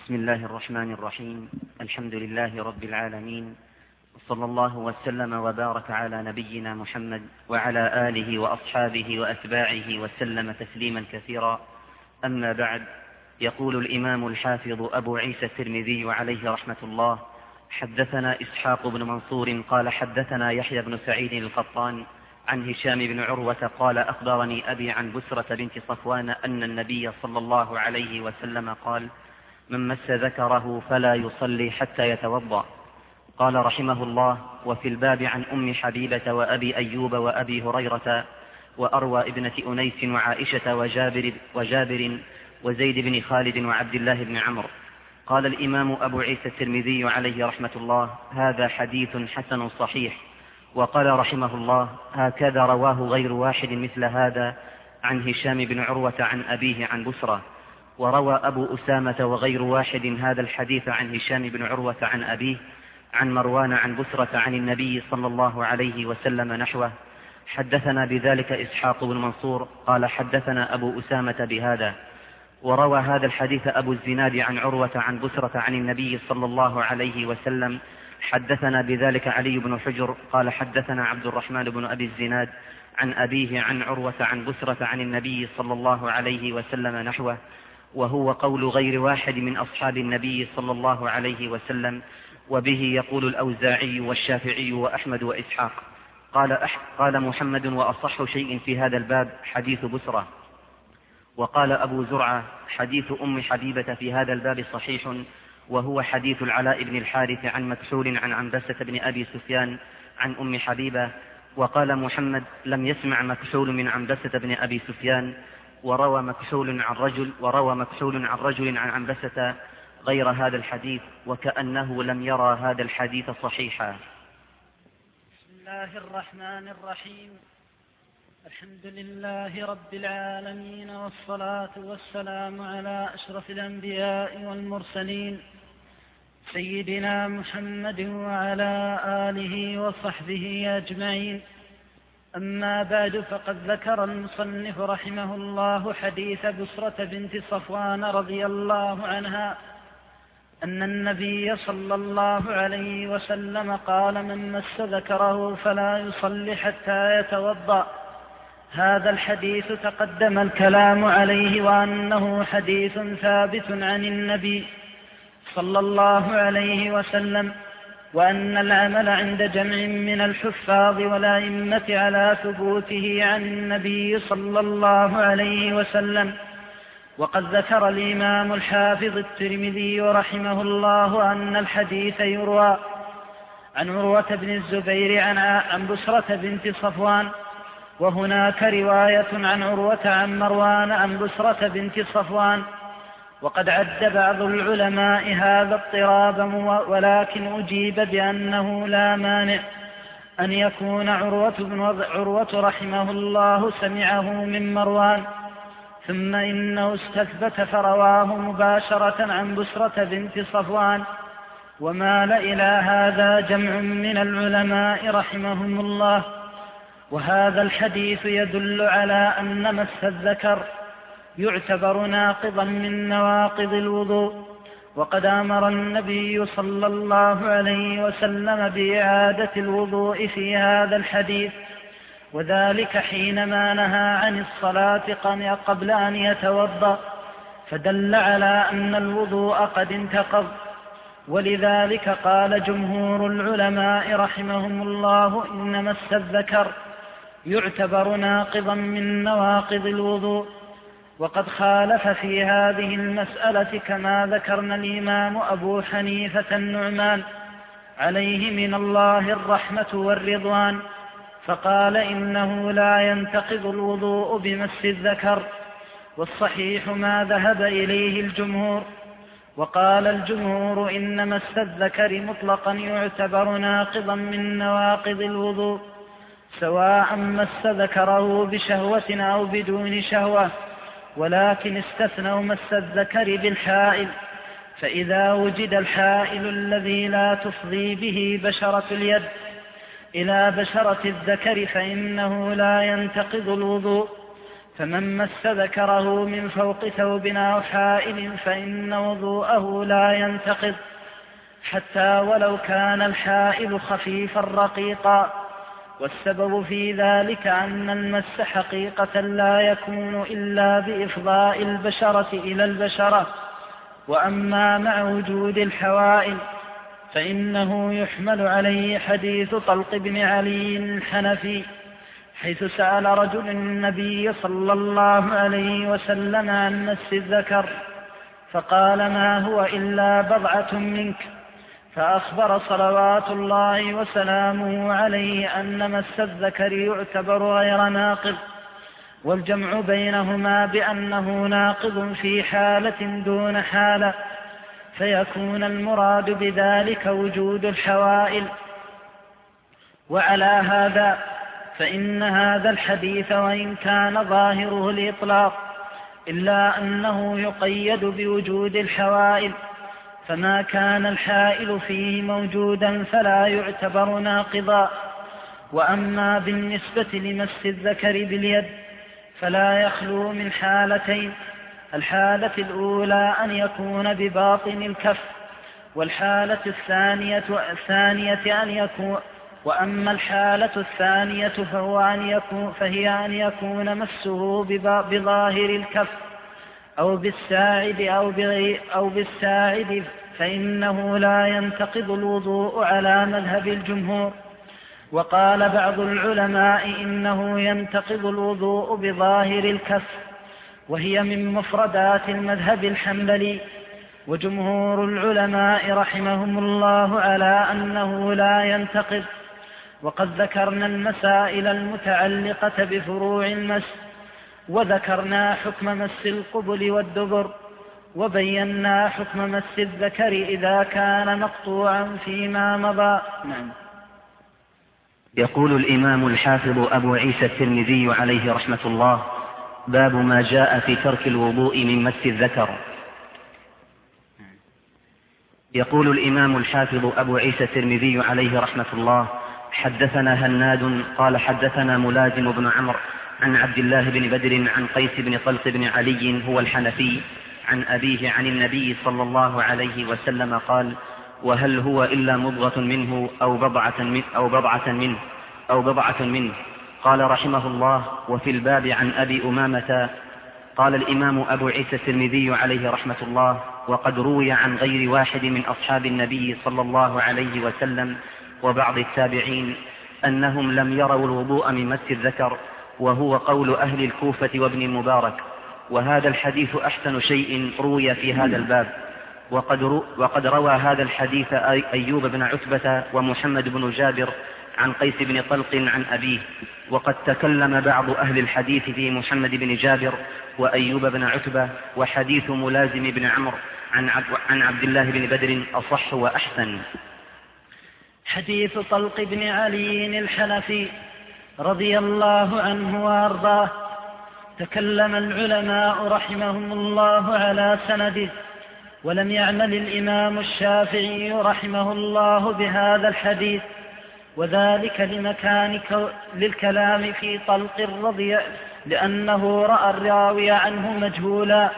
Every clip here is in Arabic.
بسم الله الرحمن الرحيم. الحمد لله رب العالمين، صلى الله وسلم وبارك على نبينا محمد وعلى آله وأصحابه وأتباعه وسلم تسليما كثيرا. أما بعد، يقول الإمام الحافظ أبو عيسى الترمذي عليه رحمة الله: حدثنا إسحاق بن منصور قال حدثنا يحيى بن سعيد القطان عن هشام بن عروة قال أخبرني أبي عن بسرة بنت صفوان أن النبي صلى الله عليه وسلم قال: من مس ذكره فلا يصلي حتى يتوضأ. قال رحمه الله: وفي الباب عن أم حبيبة وأبي أيوب وأبي هريرة وأروى ابنة أنيس وعائشة وجابر وزيد بن خالد وعبد الله بن عمرو. قال الإمام أبو عيسى الترمذي عليه رحمة الله: هذا حديث حسن صحيح. وقال رحمه الله: هكذا رواه غير واحد مثل هذا عن هشام بن عروة عن أبيه عن بسرة. وروى أبو أسامة وغير واحد هذا الحديث عن هشام بن عروة عن أبيه عن مروان عن بسرة عن النبي صلى الله عليه وسلم نحوه. حدثنا بذلك إسحاق بن منصور قال حدثنا أبو أسامة بهذا. وروى هذا الحديث أبو الزناد عن عروة عن بسرة عن النبي صلى الله عليه وسلم. حدثنا بذلك علي بن حجر قال حدثنا عبد الرحمن بن أبي الزناد عن أبيه عن عروة عن بسرة عن النبي صلى الله عليه وسلم نحوه، وهو قول غير واحد من أصحاب النبي صلى الله عليه وسلم. وبه يقول الأوزاعي والشافعي وأحمد وإسحاق. قال محمد: وأصح شيء في هذا الباب حديث بسرة. وقال أبو زرعة: حديث أم حبيبة في هذا الباب صحيح، وهو حديث العلاء بن الحارث عن مكحول عن عنبسة بن أبي سفيان عن أم حبيبة. وقال محمد: لم يسمع مكحول من عنبسة بن أبي سفيان. وروى مكحول عن رجل عن عنبسة غير هذا الحديث، وكأنه لم يرى هذا الحديث صحيحا. بسم الله الرحمن الرحيم. الحمد لله رب العالمين، والصلاة والسلام على أشرف الأنبياء والمرسلين سيدنا محمد وعلى آله وصحبه أجمعين. أما بعد، فقد ذكر المصنف رحمه الله حديث بسرة بنت صفوان رضي الله عنها أن النبي صلى الله عليه وسلم قال: من مس ذكره فلا يصلي حتى يتوضأ. هذا الحديث تقدم الكلام عليه، وأنه حديث ثابت عن النبي صلى الله عليه وسلم، وأن العمل عند جمع من الحفاظ والأئمة على ثبوته عن النبي صلى الله عليه وسلم. وقد ذكر الإمام الحافظ الترمذي رحمه الله أن الحديث يروى عن عروة بن الزبير عن بسرة بنت صفوان، وهناك رواية عن عروة عن مروان عن بسرة بنت صفوان. وقد عد بعض العلماء هذا اضطرابا، ولكن أجيب بأنه لا مانع أن يكون عروة رحمه الله سمعه من مروان، ثم إنه استثبت فرواه مباشرة عن بسرة بنت صفوان. ومال إلى هذا جمع من العلماء رحمهم الله. وهذا الحديث يدل على أن مس الذكر يعتبر ناقضا من نواقض الوضوء. وقد أمر النبي صلى الله عليه وسلم بإعادة الوضوء في هذا الحديث، وذلك حينما نهى عن الصلاة قبل أن يتوضأ، فدل على أن الوضوء قد انتقض. ولذلك قال جمهور العلماء رحمهم الله: إن مس الذكر يعتبر ناقضا من نواقض الوضوء. وقد خالف في هذه المسألة كما ذكرنا الإمام أبو حنيفة النعمان عليه من الله الرحمة والرضوان، فقال: إنه لا ينتقض الوضوء بمس الذكر، والصحيح ما ذهب إليه الجمهور. وقال الجمهور: إن مس الذكر مطلقا يعتبر ناقضا من نواقض الوضوء، سواء مس ذكره بشهوة أو بدون شهوة، ولكن استثنوا مس الذكر بالحائل، فإذا وجد الحائل الذي لا تفضي به بشرة اليد إلى بشرة الذكر فإنه لا ينتقض الوضوء. فمن مس ذكره من فوق ثوب أو حائل فإن وضوءه لا ينتقض حتى ولو كان الحائل خفيفا رقيقا. والسبب في ذلك أن المس حقيقة لا يكون إلا بإفضاء البشرة إلى البشرة. وأما مع وجود الحوائل فإنه يحمل عليه حديث طلق بن علي الحنفي حيث سأل رجل النبي صلى الله عليه وسلم عن مس الذكر فقال ما هو إلا بضعة منك، فأخبر صلوات الله وسلامه عليه أن مس الذكر يعتبر غير ناقض، والجمع بينهما بأنه ناقض في حالة دون حالة، فيكون المراد بذلك وجود الحوائل. وعلى هذا فإن هذا الحديث وإن كان ظاهره الإطلاق إلا أنه يقيد بوجود الحوائل، فما كان الحائل فيه موجودا فلا يعتبر ناقضا. وأما بالنسبة لمس الذكر باليد فلا يخلو من حالتين: الحالة الأولى أن يكون بباطن الكف، والحالة الثانية أن يكون، وأما الحالة الثانية فهي أن يكون مسه بظاهر الكف أو بالساعد فإنه لا ينتقض الوضوء على مذهب الجمهور. وقال بعض العلماء إنه ينتقض الوضوء بظاهر الكف، وهي من مفردات المذهب الحنبلي. وجمهور العلماء رحمهم الله على أنه لا ينتقض. وقد ذكرنا المسائل المتعلقة بفروع المس، وذكرنا حكم مس القبل والدبر، وبينا حكم مس الذكر إذا كان مقطوعا فيما مضى. نعم. يقول الإمام الحافظ أبو عيسى الترمذي عليه رحمة الله: باب ما جاء في ترك الوضوء من مس الذكر. يقول الإمام الحافظ أبو عيسى الترمذي عليه رحمة الله: حدثنا هناد قال حدثنا ملازم بن عمرو عن عبد الله بن بدر عن قيس بن طلق بن علي هو الحنفي عن أبيه عن النبي صلى الله عليه وسلم قال: وهل هو إلا مضغة منه أو بضعة منه. قال رحمه الله: وفي الباب عن أبي أمامة. قال الإمام أبو عيسى الترمذي عليه رحمة الله: وقد روي عن غير واحد من أصحاب النبي صلى الله عليه وسلم وبعض التابعين أنهم لم يروا الوضوء من مس الذكر، وهو قول أهل الكوفة وابن المبارك. وهذا الحديث أحسن شيء روي في هذا الباب. وقد روى هذا الحديث أيوب بن عتبة ومحمد بن جابر عن قيس بن طلق عن أبيه. وقد تكلم بعض أهل الحديث في محمد بن جابر وأيوب بن عتبة، وحديث ملازم بن عمرو عن عبد الله بن بدر أصح وأحسن. حديث طلق بن علي الحنفي رضي الله عنه وأرضاه تكلم العلماء رحمهم الله على سنده، ولم يعمل الإمام الشافعي رحمه الله بهذا الحديث، وذلك للكلام في طلق الرضي لأنه رأى الراوي عنه مجهولا،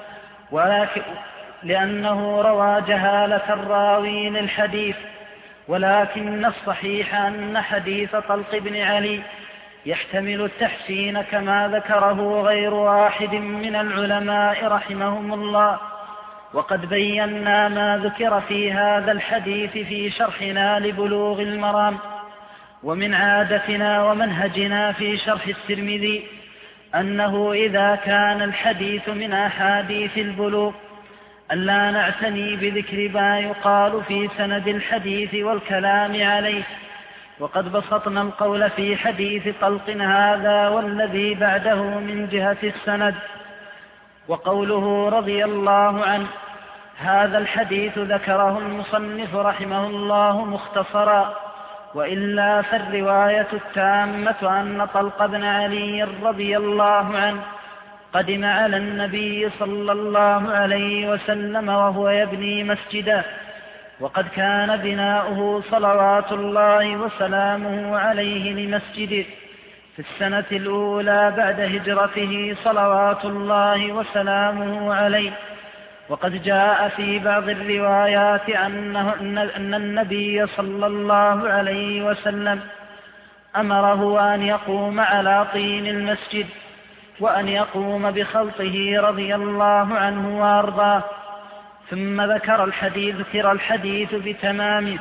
لأنه روى جهالة الراوي للحديث. ولكن الصحيح أن حديث طلق بن علي يحتمل التحسين كما ذكره غير واحد من العلماء رحمهم الله. وقد بينا ما ذكر في هذا الحديث في شرحنا لبلوغ المرام. ومن عادتنا ومنهجنا في شرح الترمذي أنه إذا كان الحديث من أحاديث البلوغ ألا نعتني بذكر ما يقال في سند الحديث والكلام عليه. وقد بسطنا القول في حديث طلق هذا والذي بعده من جهة السند. وقوله رضي الله عنه هذا الحديث ذكره المصنف رحمه الله مختصرا، وإلا فالرواية التامة أن طلق بن علي رضي الله عنه قدم على النبي صلى الله عليه وسلم وهو يبني مسجدا، وقد كان بناؤه صلوات الله وسلامه عليه لمسجده، في السنة الأولى بعد هجرته صلوات الله وسلامه عليه. وقد جاء في بعض الروايات أن النبي صلى الله عليه وسلم أمره أن يقوم على طين المسجد وأن يقوم بخلطه رضي الله عنه وأرضاه. ثم ذكر الحديث بتمامه،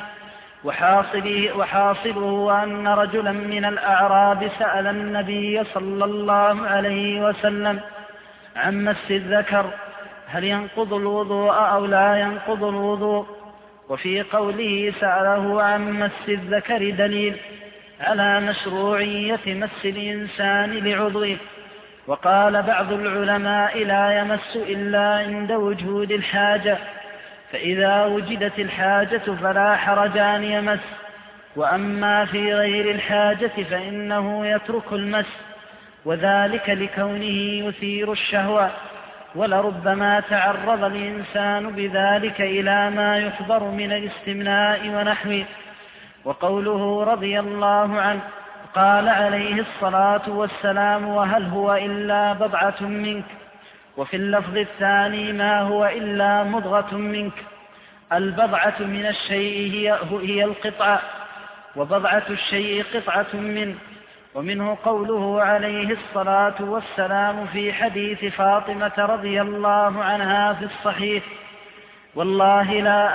وحاصله أن رجلا من الأعراب سأل النبي صلى الله عليه وسلم عن مس الذكر، هل ينقض الوضوء أو لا ينقض الوضوء؟ وفي قوله سأله عن مس الذكر دليل على مشروعية مس الإنسان لعضوه. وقال بعض العلماء لا يمس إلا عند وجود الحاجة، فإذا وجدت الحاجة فلا حرج أن يمس، وأما في غير الحاجة فإنه يترك المس، وذلك لكونه يثير الشهوة، ولربما تعرض الإنسان بذلك إلى ما يحضر من الاستمناء ونحوه. وقوله رضي الله عنه قال عليه الصلاة والسلام وهل هو إلا بضعة منك، وفي اللفظ الثاني ما هو إلا مضغة منك. البضعة من الشيء هي القطعة، وبضعة الشيء قطعة منه. ومنه قوله عليه الصلاة والسلام في حديث فاطمة رضي الله عنها في الصحيح والله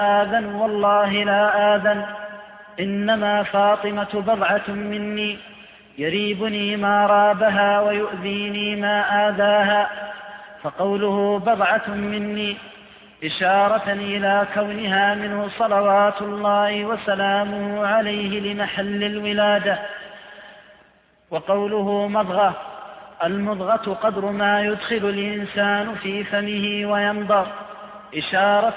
لا آذن إنما فاطمة بضعة مني يريبني ما رابها ويؤذيني ما آذاها. فقوله بضعة مني إشارة إلى كونها منه صلوات الله وسلامه عليه لمحل الولادة. وقوله مضغة، المضغة قدر ما يدخل الإنسان في فمه ويمضغ، إشارة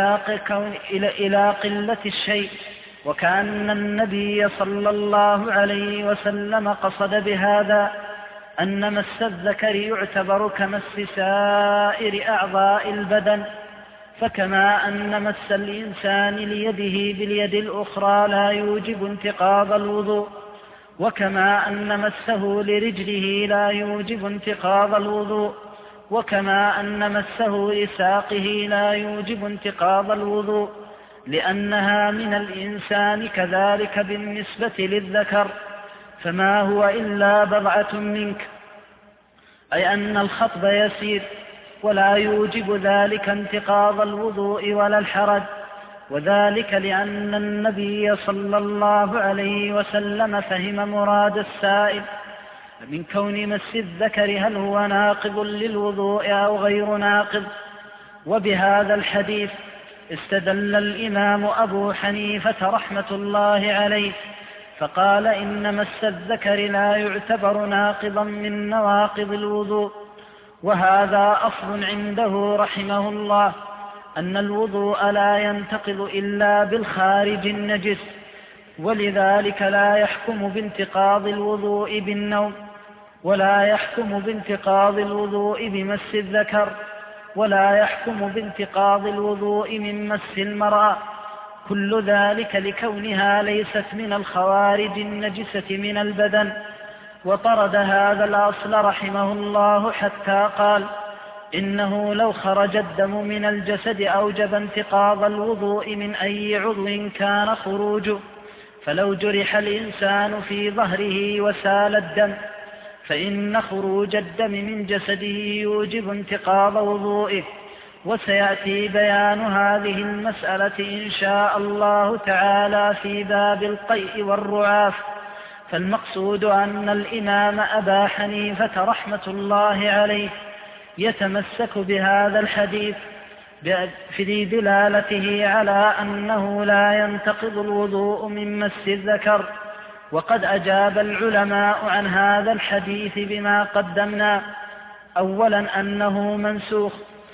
إلى قلة الشيء، وكأن النبي صلى الله عليه وسلم قصد بهذا أن مس الذكر يعتبر كمس سائر أعضاء البدن، فكما أن مس الإنسان ليده باليد الأخرى لا يوجب انتقاض الوضوء، وكما أن مسه لرجله لا يوجب انتقاض الوضوء، وكما أن مسه لساقه لا يوجب انتقاض الوضوء، لأنها من الإنسان كذلك بالنسبة للذكر. فما هو إلا بضعة منك، أي أن الخطب يسير ولا يوجب ذلك انتقاض الوضوء ولا الحرج، وذلك لأن النبي صلى الله عليه وسلم فهم مراد السائل من كون مس الذكر هل هو ناقض للوضوء أو غير ناقض. وبهذا الحديث استدل الإمام أبو حنيفة رحمة الله عليه فقال إن مس الذكر لا يعتبر ناقضا من نواقض الوضوء. وهذا أصل عنده رحمه الله أن الوضوء لا ينتقض إلا بالخارج النجس، ولذلك لا يحكم بانتقاض الوضوء بالنوم، ولا يحكم بانتقاض الوضوء بمس الذكر، ولا يحكم بانتقاض الوضوء من مس المرأة، كل ذلك لكونها ليست من الخوارج النجسة من البدن. وطرد هذا الأصل رحمه الله حتى قال إنه لو خرج الدم من الجسد أوجب انتقاض الوضوء من أي عضو كان خروجه، فلو جرح الإنسان في ظهره وسال الدم فإن خروج الدم من جسده يوجب انتقاض وضوئه. وسيأتي بيان هذه المسألة إن شاء الله تعالى في باب القيء والرعاف. فالمقصود أن الإمام أبا حنيفة رحمة الله عليه يتمسك بهذا الحديث في دلالته على أنه لا ينتقض الوضوء من مس الذكر. وقد أجاب العلماء عن هذا الحديث بما قدمنا: أولا أنه منسوخ،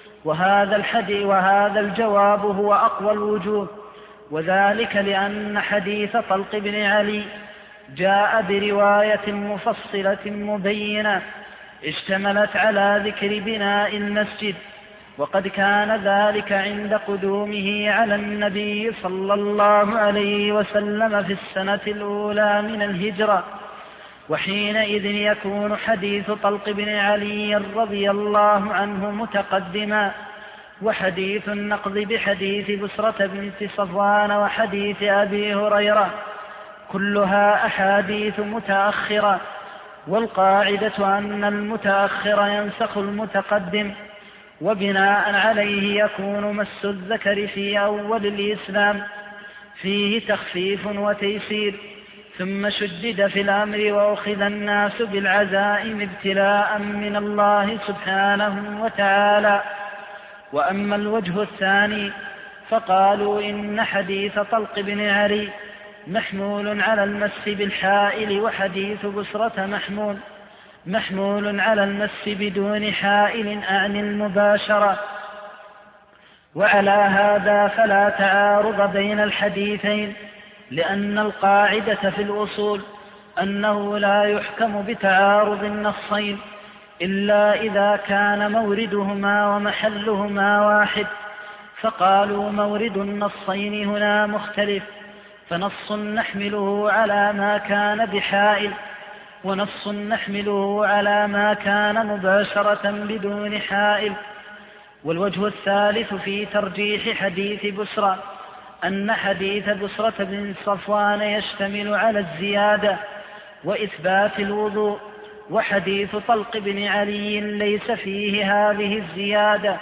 وهذا الجواب هو أقوى الوجوه، وذلك لأن حديث طلق بن علي جاء برواية مفصلة مبينة اشتملت على ذكر بناء المسجد، وقد كان ذلك عند قدومه على النبي صلى الله عليه وسلم في السنة الأولى من الهجرة، وحينئذ يكون حديث طلق بن علي رضي الله عنه متقدما، وحديث النقض بحديث بسرة بنت صفوان وحديث أبي هريرة كلها أحاديث متأخرة. والقاعدة أن المتأخر ينسخ المتقدم، وبناء عليه يكون مس الذكر في أول الإسلام فيه تخفيف وتيسير، ثم شدد في الأمر وأخذ الناس بالعزائم ابتلاء من الله سبحانه وتعالى. وأما الوجه الثاني فقالوا إن حديث طلق بن علي محمول على المس بالحائل، وحديث بسرة محمول على المس بدون حائل أعني المباشرة. وعلى هذا فلا تعارض بين الحديثين، لأن القاعدة في الأصول أنه لا يحكم بتعارض النصين إلا إذا كان موردهما ومحلهما واحد، فقالوا مورد النصين هنا مختلف، فنص نحمله على ما كان بحائل، ونص نحمله على ما كان مباشرة بدون حائل. والوجه الثالث في ترجيح حديث بسرة أن حديث بسرة بن صفوان يشتمل على الزيادة وإثبات الوضوء، وحديث طلق بن علي ليس فيه هذه الزيادة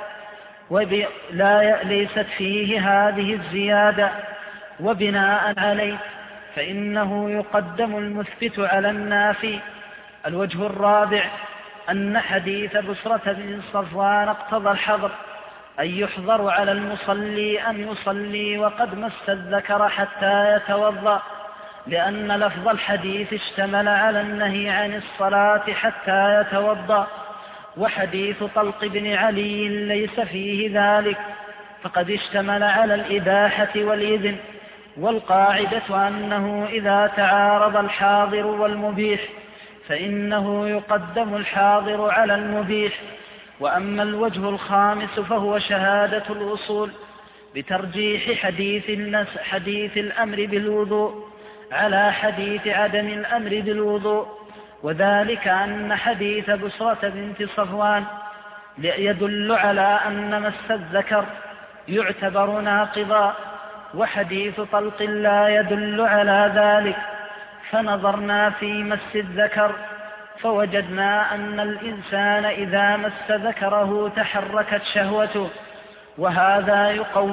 ليست فيه هذه الزيادة، وبناء عليه فإنه يقدم المثبت على النافي. الوجه الرابع أن حديث بسرة بن صفوان اقتضى الحظر، أي يحظر على المصلي أن يصلي وقد مس الذكر حتى يتوضأ، لأن لفظ الحديث اشتمل على النهي عن الصلاة حتى يتوضأ. وحديث طلق بن علي ليس فيه ذلك، فقد اشتمل على الإباحة والإذن. والقاعدة أنه إذا تعارض الحاضر والمبيح فإنه يقدم الحاضر على المبيح. وأما الوجه الخامس فهو شهادة الأصول بترجيح حديث الأمر بالوضوء على حديث عدم الأمر بالوضوء، وذلك أن حديث بسرة بنت صفوان يدل على أن مس الذكر يعتبر ناقضا، وحديث طلق لا يدل على ذلك. فنظرنا في مس الذكر فوجدنا أن الإنسان إذا مس ذكره تحركت شهوته، وهذا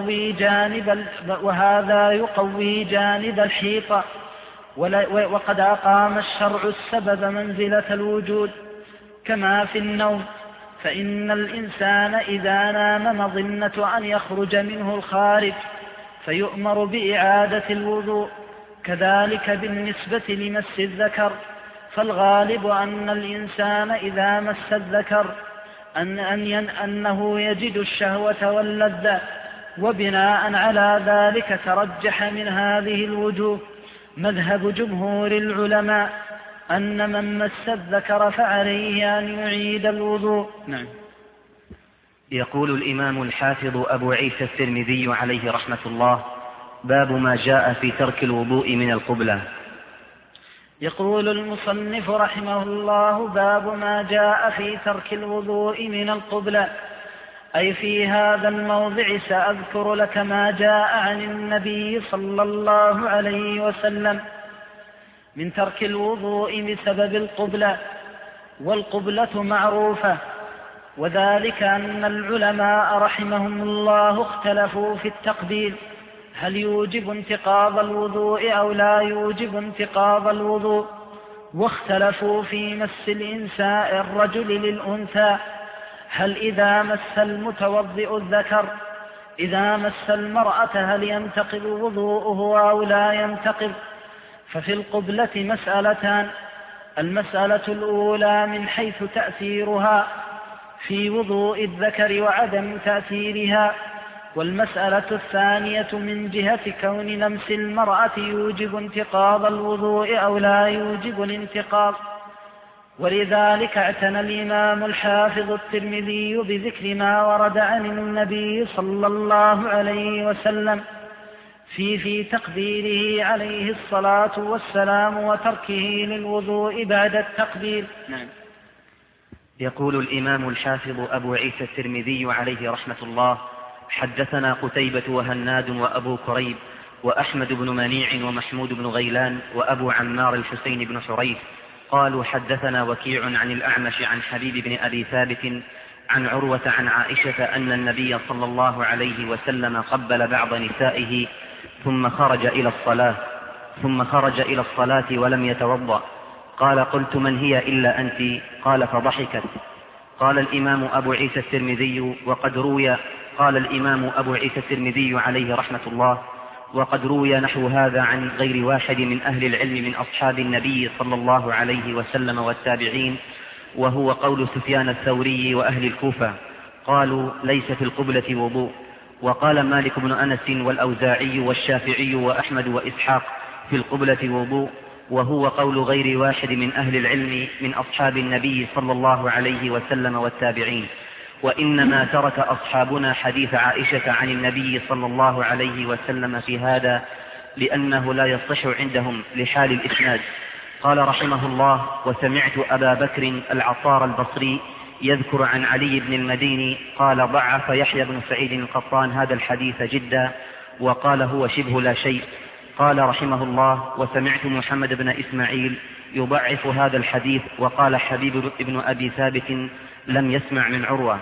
يقوي جانب الحيطة. وقد أقام الشرع السبب منزلة الوجود كما في النوم، فإن الإنسان إذا نام مظنة أن يخرج منه الخارج فيؤمر بإعادة الوضوء، كذلك بالنسبة لمس الذكر، فالغالب أن الإنسان إذا مس الذكر أنه يجد الشهوة واللذة، وبناء على ذلك ترجح من هذه الوجوه مذهب جمهور العلماء أن من مس الذكر فعليه أن يعيد الوضوء. نعم. يقول الإمام الحافظ أبو عيسى الترمذي عليه رحمة الله: باب ما جاء في ترك الوضوء من القبلة. يقول المصنف رحمه الله: باب ما جاء في ترك الوضوء من القبلة، أي في هذا الموضع سأذكر لك ما جاء عن النبي صلى الله عليه وسلم من ترك الوضوء بسبب القبلة. والقبلة معروفة، وذلك أن العلماء رحمهم الله اختلفوا في التقبيل، هل يوجب انتقاض الوضوء أو لا يوجب انتقاض الوضوء، واختلفوا في مس الرجل للأنثى، هل إذا مس المتوضئ الذكر إذا مس المرأة هل ينتقض وضوءه أو لا ينتقض. ففي القبلة مسألتان: المسألة الأولى من حيث تأثيرها في وضوء الذكر وعدم تأثيرها، والمسألة الثانية من جهة كون لمس المرأة يوجب انتقاض الوضوء أو لا يوجب الانتقاض. ولذلك اعتنى الإمام الحافظ الترمذي بذكر ما ورد عن النبي صلى الله عليه وسلم في تقبيله عليه الصلاة والسلام وتركه للوضوء بعد التقبيل. نعم. يقول الإمام الحافظ أبو عيسى الترمذي عليه رحمة الله: حدثنا قتيبة وهناد وأبو كريب وأحمد بن منيع ومحمود بن غيلان وأبو عمار الحسين بن حريث قالوا حدثنا وكيع عن الأعمش عن حبيب بن أبي ثابت عن عروة عن عائشة أن النبي صلى الله عليه وسلم قبل بعض نسائه ثم خرج إلى الصلاة ولم يتوضأ. قال: قلت: من هي إلا أنت؟ قال: فضحكت. قال الإمام أبو عيسى الترمذي عليه رحمة الله: وقد روي نحو هذا عن غير واحد من أهل العلم من أصحاب النبي صلى الله عليه وسلم والتابعين، وهو قول سفيان الثوري وأهل الكوفة، قالوا: ليس في القبلة وضوء. وقال مالك بن أنس والأوزاعي والشافعي وأحمد وإسحاق: في القبلة وضوء، وهو قول غير واحد من أهل العلم من أصحاب النبي صلى الله عليه وسلم والتابعين. وإنما ترك أصحابنا حديث عائشة عن النبي صلى الله عليه وسلم في هذا لأنه لا يصح عندهم لحال الإسناد. قال رحمه الله: وسمعت أبا بكر العطار البصري يذكر عن علي بن المديني قال: ضعف يحيى بن سعيد القطان هذا الحديث جدا، وقال: هو شبه لا شيء. قال رحمه الله: وسمعت محمد بن إسماعيل يضعف هذا الحديث، وقال حبيب بن أبي ثابت لم يسمع من عروة.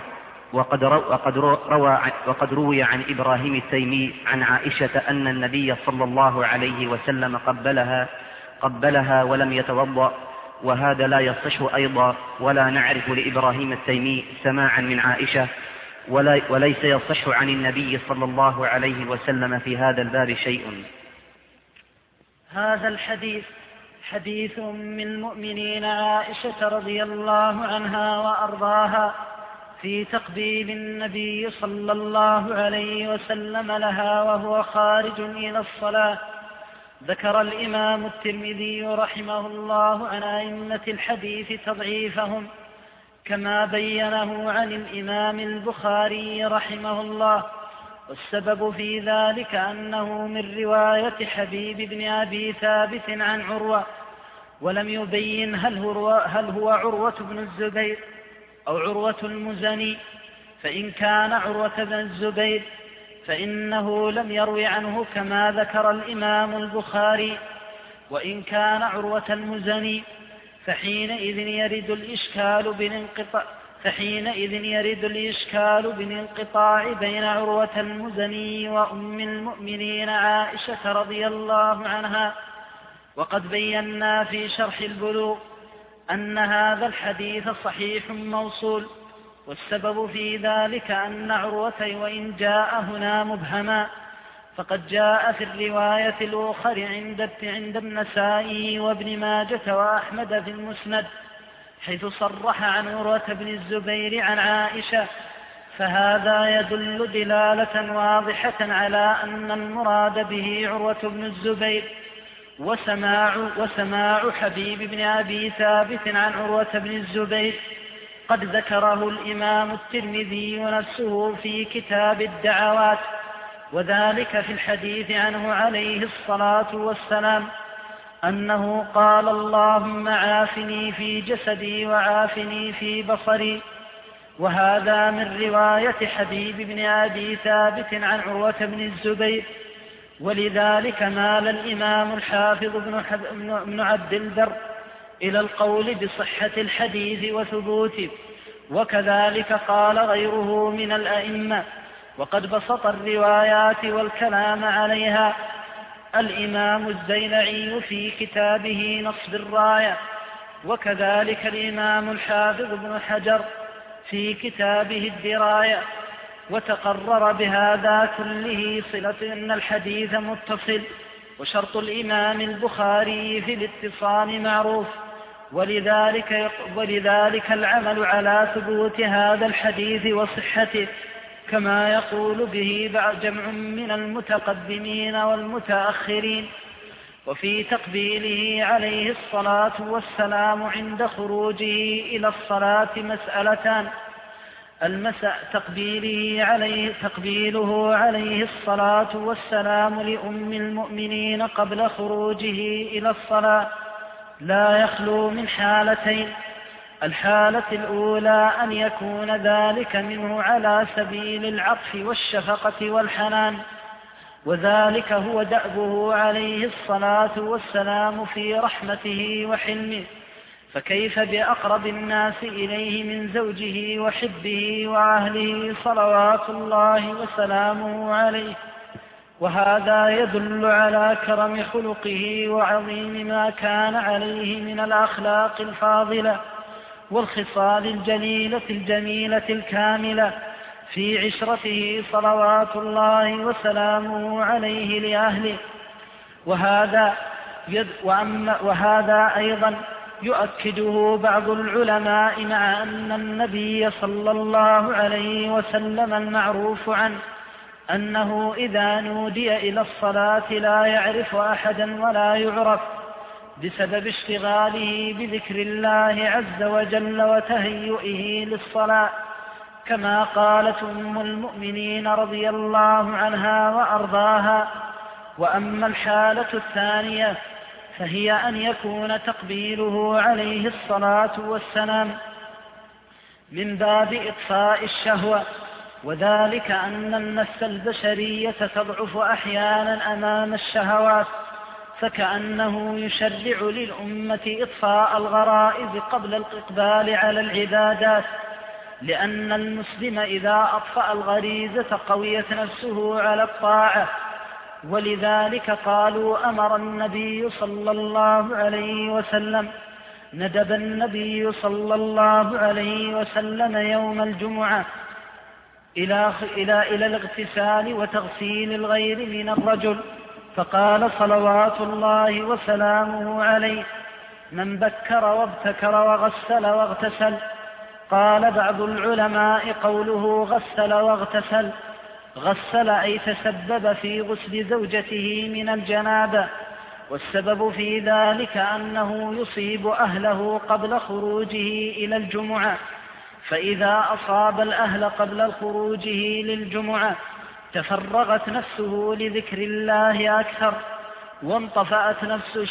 وقد روي عن إبراهيم التيمي عن عائشة أن النبي صلى الله عليه وسلم قبلها ولم يتوضأ، وهذا لا يصح أيضا، ولا نعرف لإبراهيم التيمي سماعا من عائشة، وليس يصح عن النبي صلى الله عليه وسلم في هذا الباب شيء. هذا الحديث حديث أم المؤمنين عائشة رضي الله عنها وأرضاها في تقبيل النبي صلى الله عليه وسلم لها وهو خارج إلى الصلاة. ذكر الإمام الترمذي رحمه الله عن أئمة الحديث تضعيفهم، كما بينه عن الإمام البخاري رحمه الله، والسبب في ذلك أنه من رواية حبيب بن أبي ثابت عن عروة، ولم يبين هل هو عروة بن الزبير أو عروة المزني، فإن كان عروة بن الزبير فإنه لم يروي عنه كما ذكر الإمام البخاري، وإن كان عروة المزني فحينئذ يرد الإشكال بالانقطاع بين عروة المزني وأم المؤمنين عائشة رضي الله عنها. وقد بينا في شرح البلوغ أن هذا الحديث صحيح موصول، والسبب في ذلك أن عروة وإن جاء هنا مبهما فقد جاء في الرواية الأخرى عند النسائي وابن ماجة وأحمد في المسند، حيث صرح عن عروة بن الزبير عن عائشة، فهذا يدل دلالة واضحة على أن المراد به عروة بن الزبير. وسماع حبيب بن أبي ثابت عن عروة بن الزبير قد ذكره الإمام الترمذي نفسه في كتاب الدعوات، وذلك في الحديث عنه عليه الصلاة والسلام أنه قال: اللهم عافني في جسدي وعافني في بصري. وهذا من رواية حبيب بن أبي ثابت عن عروة بن الزبير، ولذلك مال الإمام الحافظ بن عبد البر إلى القول بصحة الحديث وثبوته، وكذلك قال غيره من الأئمة، وقد بسط الروايات والكلام عليها الإمام الزيلعي في كتابه نصب الراية، وكذلك الإمام الحافظ بن حجر في كتابه الدراية، وتقرر بهذا كله صلة أن الحديث متصل، وشرط الإمام البخاري في الاتصال معروف، ولذلك العمل على ثبوت هذا الحديث وصحته، كما يقول به جمع من المتقدمين والمتأخرين. وفي تقبيله عليه الصلاة والسلام عند خروجه إلى الصلاة مسألتان: تقبيله عليه الصلاة والسلام لأم المؤمنين قبل خروجه إلى الصلاة لا يخلو من حالتين. الحالة الأولى أن يكون ذلك منه على سبيل العطف والشفقة والحنان، وذلك هو دأبه عليه الصلاة والسلام في رحمته وحلمه، فكيف بأقرب الناس إليه من زوجه وحبه وأهله صلوات الله وسلامه عليه. وهذا يدل على كرم خلقه وعظيم ما كان عليه من الأخلاق الفاضلة والخصال الجليلة الجميلة الكاملة في عشرته صلوات الله وسلامه عليه لأهله. وهذا أيضا يؤكده بعض العلماء، مع أن النبي صلى الله عليه وسلم المعروف عنه أنه إذا نودي إلى الصلاة لا يعرف أحدا ولا يعرف، بسبب اشتغاله بذكر الله عز وجل وتهيئه للصلاة، كما قالت أم المؤمنين رضي الله عنها وأرضاها. وأما الحالة الثانية فهي أن يكون تقبيله عليه الصلاة والسلام من باب إطفاء الشهوة، وذلك أن النفس البشرية تضعف أحيانا أمام الشهوات، فكأنه يشرع للأمة إطفاء الغرائز قبل الإقبال على العبادات، لأن المسلم إذا أطفأ الغريزة قويت نفسه على الطاعة. ولذلك قالوا أمر النبي صلى الله عليه وسلم ندب النبي صلى الله عليه وسلم يوم الجمعة إلى الاغتسال وتغسيل الغير من الرجل، فقال صلوات الله وسلامه عليه: من بكر وابتكر وغسل واغتسل. قال بعض العلماء قوله غسل واغتسل، غسل أي تسبب في غسل زوجته من الجنابة، والسبب في ذلك أنه يصيب أهله قبل خروجه إلى الجمعة، فإذا أصاب الأهل قبل خروجه للجمعة تفرغت نفسه لذكر الله أكثر، وانطفأت نفس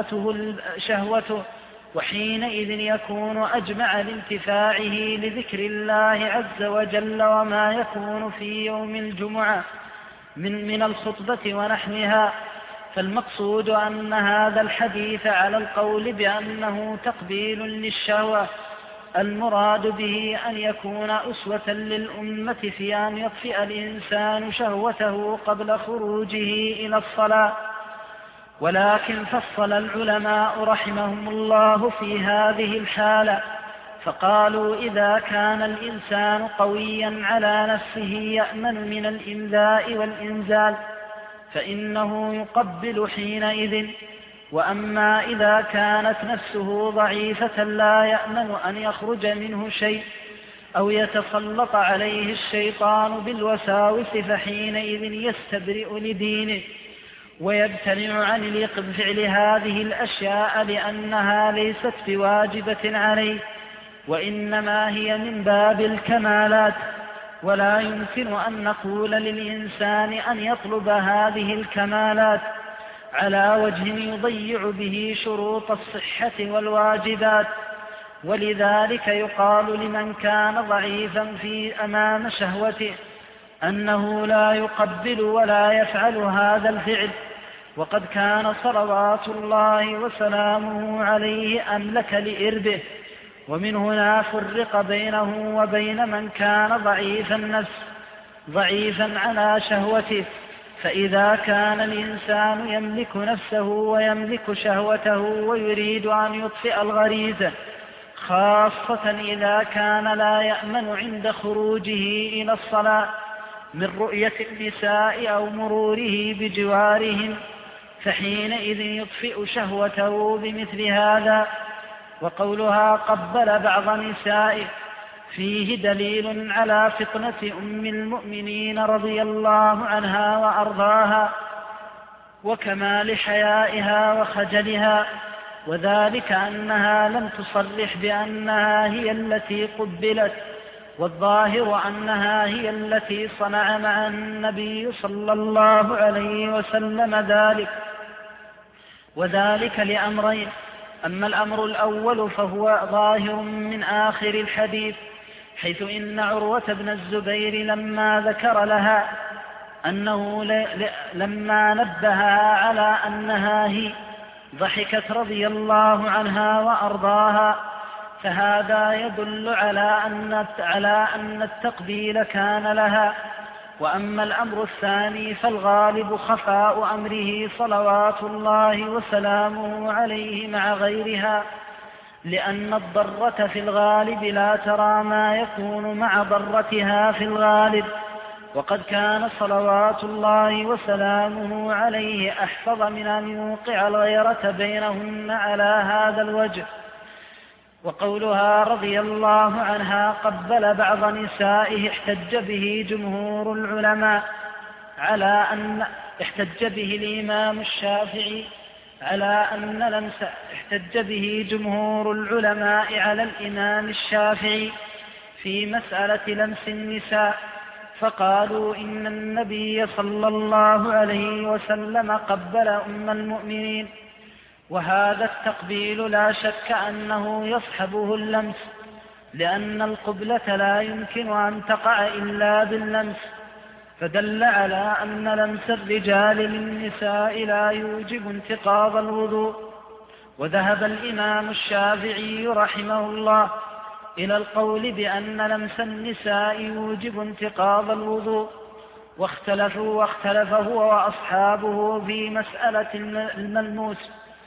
شهوته، وحينئذ يكون أجمع لانتفاعه لذكر الله عز وجل وما يكون في يوم الجمعة من الخطبة ونحوها. فالمقصود أن هذا الحديث على القول بأنه تقبيل للشهوة المراد به أن يكون أسوة للأمة في أن يطفئ الإنسان شهوته قبل خروجه إلى الصلاة. ولكن فصل العلماء رحمهم الله في هذه الحالة، فقالوا إذا كان الإنسان قويا على نفسه يأمن من الإملاء والإنزال فإنه يقبل حينئذ. وأما إذا كانت نفسه ضعيفة لا يأمن أن يخرج منه شيء أو يتسلط عليه الشيطان بالوساوس فحينئذ يستبرئ لدينه ويبتنع عن فعل هذه الأشياء لأنها ليست بواجبة عليه، وإنما هي من باب الكمالات. ولا يمكن أن نقول للإنسان أن يطلب هذه الكمالات على وجه يضيع به شروط الصحة والواجبات. ولذلك يقال لمن كان ضعيفا في أمام شهوته أنه لا يقبل ولا يفعل هذا الفعل، وقد كان صلوات الله وسلامه عليه أملك لإربه. ومن هنا فرق بينه وبين من كان ضعيف النفس ضعيفا على شهوته. فإذا كان الإنسان يملك نفسه ويملك شهوته ويريد أن يطفئ الغريزة، خاصة إذا كان لا يأمن عند خروجه إلى الصلاة من رؤية النساء أو مروره بجوارهم، فحينئذ يطفئ شهوته بمثل هذا. وقولها قبل بعض نسائه فيه دليل على فطنة أم المؤمنين رضي الله عنها وأرضاها وكمال حيائها وخجلها، وذلك أنها لم تصرح بأنها هي التي قبلت، والظاهر أنها هي التي صنع مع النبي صلى الله عليه وسلم ذلك، وذلك لأمرين: أما الأمر الأول فهو ظاهر من آخر الحديث، حيث إن عروة بن الزبير لما ذكر لها أنه لما نبهها على أنها هي ضحكت رضي الله عنها وأرضاها، فهذا يدل على أن التقبيل كان لها. وأما الأمر الثاني فالغالب خفاء أمره صلوات الله وسلامه عليه مع غيرها، لأن الضرة في الغالب لا ترى ما يكون مع ضرتها في الغالب، وقد كان صلوات الله وسلامه عليه أحفظ من أن يوقع الغيرة بينهن على هذا الوجه. وقولها رضي الله عنها قبل بعض نسائه احتج به جمهور العلماء على أن احتج به الإمام الشافعي على أن لمس احتج به جمهور العلماء على الإمام الشافعي في مسألة لمس النساء، فقالوا إن النبي صلى الله عليه وسلم قبل أم المؤمنين، وهذا التقبيل لا شك أنه يصحبه اللمس، لأن القبلة لا يمكن أن تقع إلا باللمس، فدل على أن لمس الرجال للنساء لا يوجب انتقاض الوضوء. وذهب الإمام الشافعي رحمه الله إلى القول بأن لمس النساء يوجب انتقاض الوضوء، واختلف هو وأصحابه في مسألة الملموس،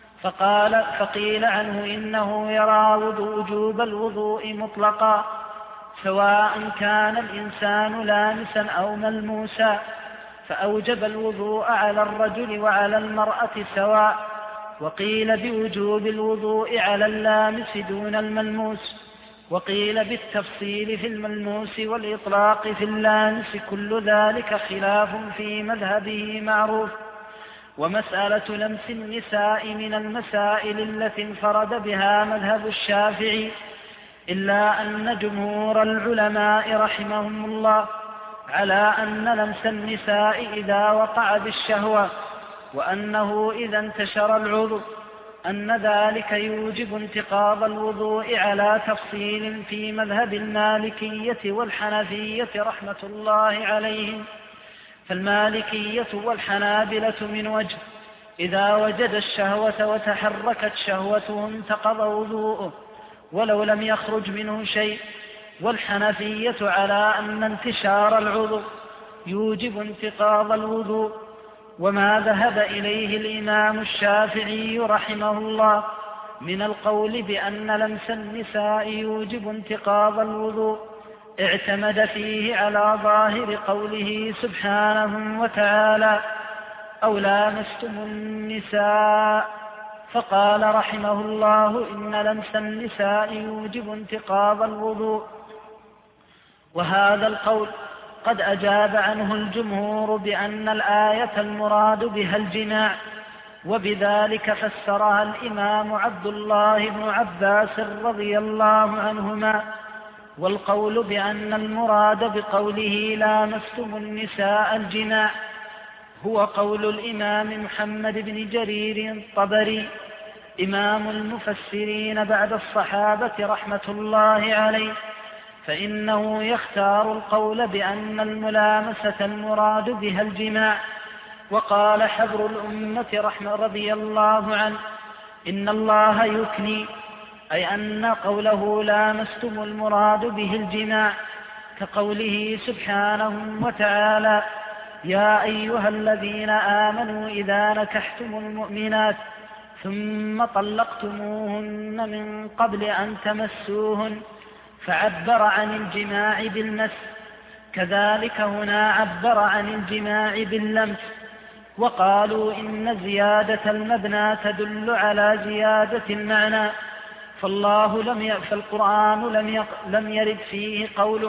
فقيل عنه إنه يرى وجوب الوضوء مطلقا سواء كان الإنسان لامسا أو ملموسا، فأوجب الوضوء على الرجل وعلى المرأة سواء. وقيل بوجوب الوضوء على اللامس دون الملموس، وقيل بالتفصيل في الملموس والإطلاق في اللامس، كل ذلك خلاف في مذهبه معروف. ومسألة لمس النساء من المسائل التي انفرد بها مذهب الشافعي، إلا أن جمهور العلماء رحمهم الله على أن لمس النساء إذا وقع بالشهوة وأنه إذا انتشر العضو أن ذلك يوجب انتقاض الوضوء على تفصيل في مذهب المالكية والحنفية رحمة الله عليهم. فالمالكية والحنابلة من وجه: إذا وجد الشهوة وتحركت شهوته انتقض وضوءه ولو لم يخرج منه شيء. والحنفية على أن انتشار العضو يوجب انتقاض الوضوء. وما ذهب إليه الإمام الشافعي رحمه الله من القول بأن لمس النساء يوجب انتقاض الوضوء اعتمد فيه على ظاهر قوله سبحانه وتعالى: أو لامستم النساء، فقال رحمه الله إن لمس النساء يوجب انتقاض الوضوء. وهذا القول قد أجاب عنه الجمهور بأن الآية المراد بها الجماع، وبذلك فسرها الإمام عبد الله بن عباس رضي الله عنهما. والقول بأن المراد بقوله لامستم النساء الجماع هو قول الإمام محمد بن جرير الطبري إمام المفسرين بعد الصحابة رحمة الله عليه، فإنه يختار القول بأن الملامسة المراد بها الجماع. وقال حبر الأمة رضي الله عنه: إن الله يكني، أي أن قوله لامستم المراد به الجماع، كقوله سبحانه وتعالى: يا أيها الذين آمنوا إذا نكحتم المؤمنات ثم طلقتموهن من قبل أن تمسوهن، فعبر عن الجماع بالمس. كذلك هنا عبر عن الجماع باللمس. وقالوا إن زيادة المبنى تدل على زيادة المعنى، فالقرآن لم يرد فيه قوله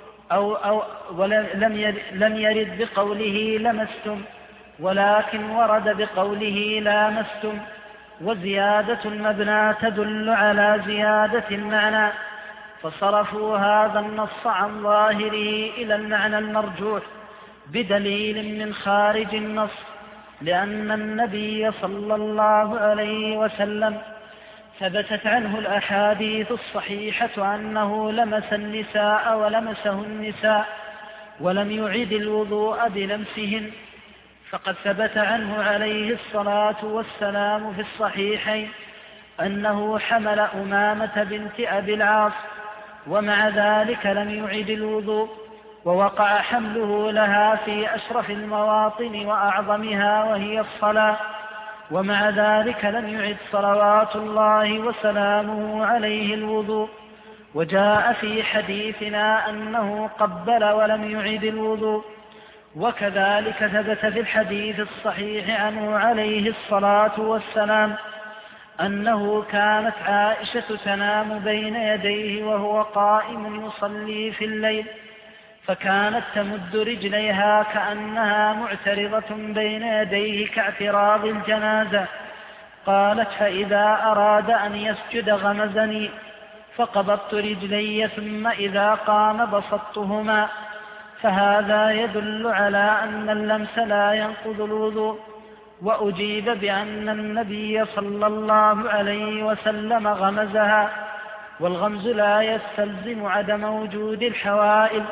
لم يرد بقوله لمستم، ولكن ورد بقوله لامستم. وزيادة المبنى تدل على زيادة المعنى، فصرفوا هذا النص عن ظاهره إلى المعنى المرجوح بدليل من خارج النص، لأن النبي صلى الله عليه وسلم ثبتت عنه الأحاديث الصحيحة أنه لمس النساء ولمسه النساء ولم يعد الوضوء بلمسهن. فقد ثبت عنه عليه الصلاة والسلام في الصحيحين أنه حمل أمامة بنت أبي العاص ومع ذلك لم يعد الوضوء، ووقع حمله لها في أشرف المواطن وأعظمها وهي الصلاة، ومع ذلك لم يعد صلوات الله وسلامه عليه الوضوء. وجاء في حديثنا أنه قبل ولم يعد الوضوء. وكذلك ثبت في الحديث الصحيح عنه عليه الصلاة والسلام أنه كانت عائشة تنام بين يديه وهو قائم يصلي في الليل، فكانت تمد رجليها كأنها معترضة بين يديه كاعتراض الجنازة. قالت: فإذا أراد أن يسجد غمزني فقبضت رجلي، ثم إذا قام بسطتهما. فهذا يدل على أن اللمس لا ينقض الوضوء. وأجيب بأن النبي صلى الله عليه وسلم غمزها، والغمز لا يستلزم عدم وجود الحوائل.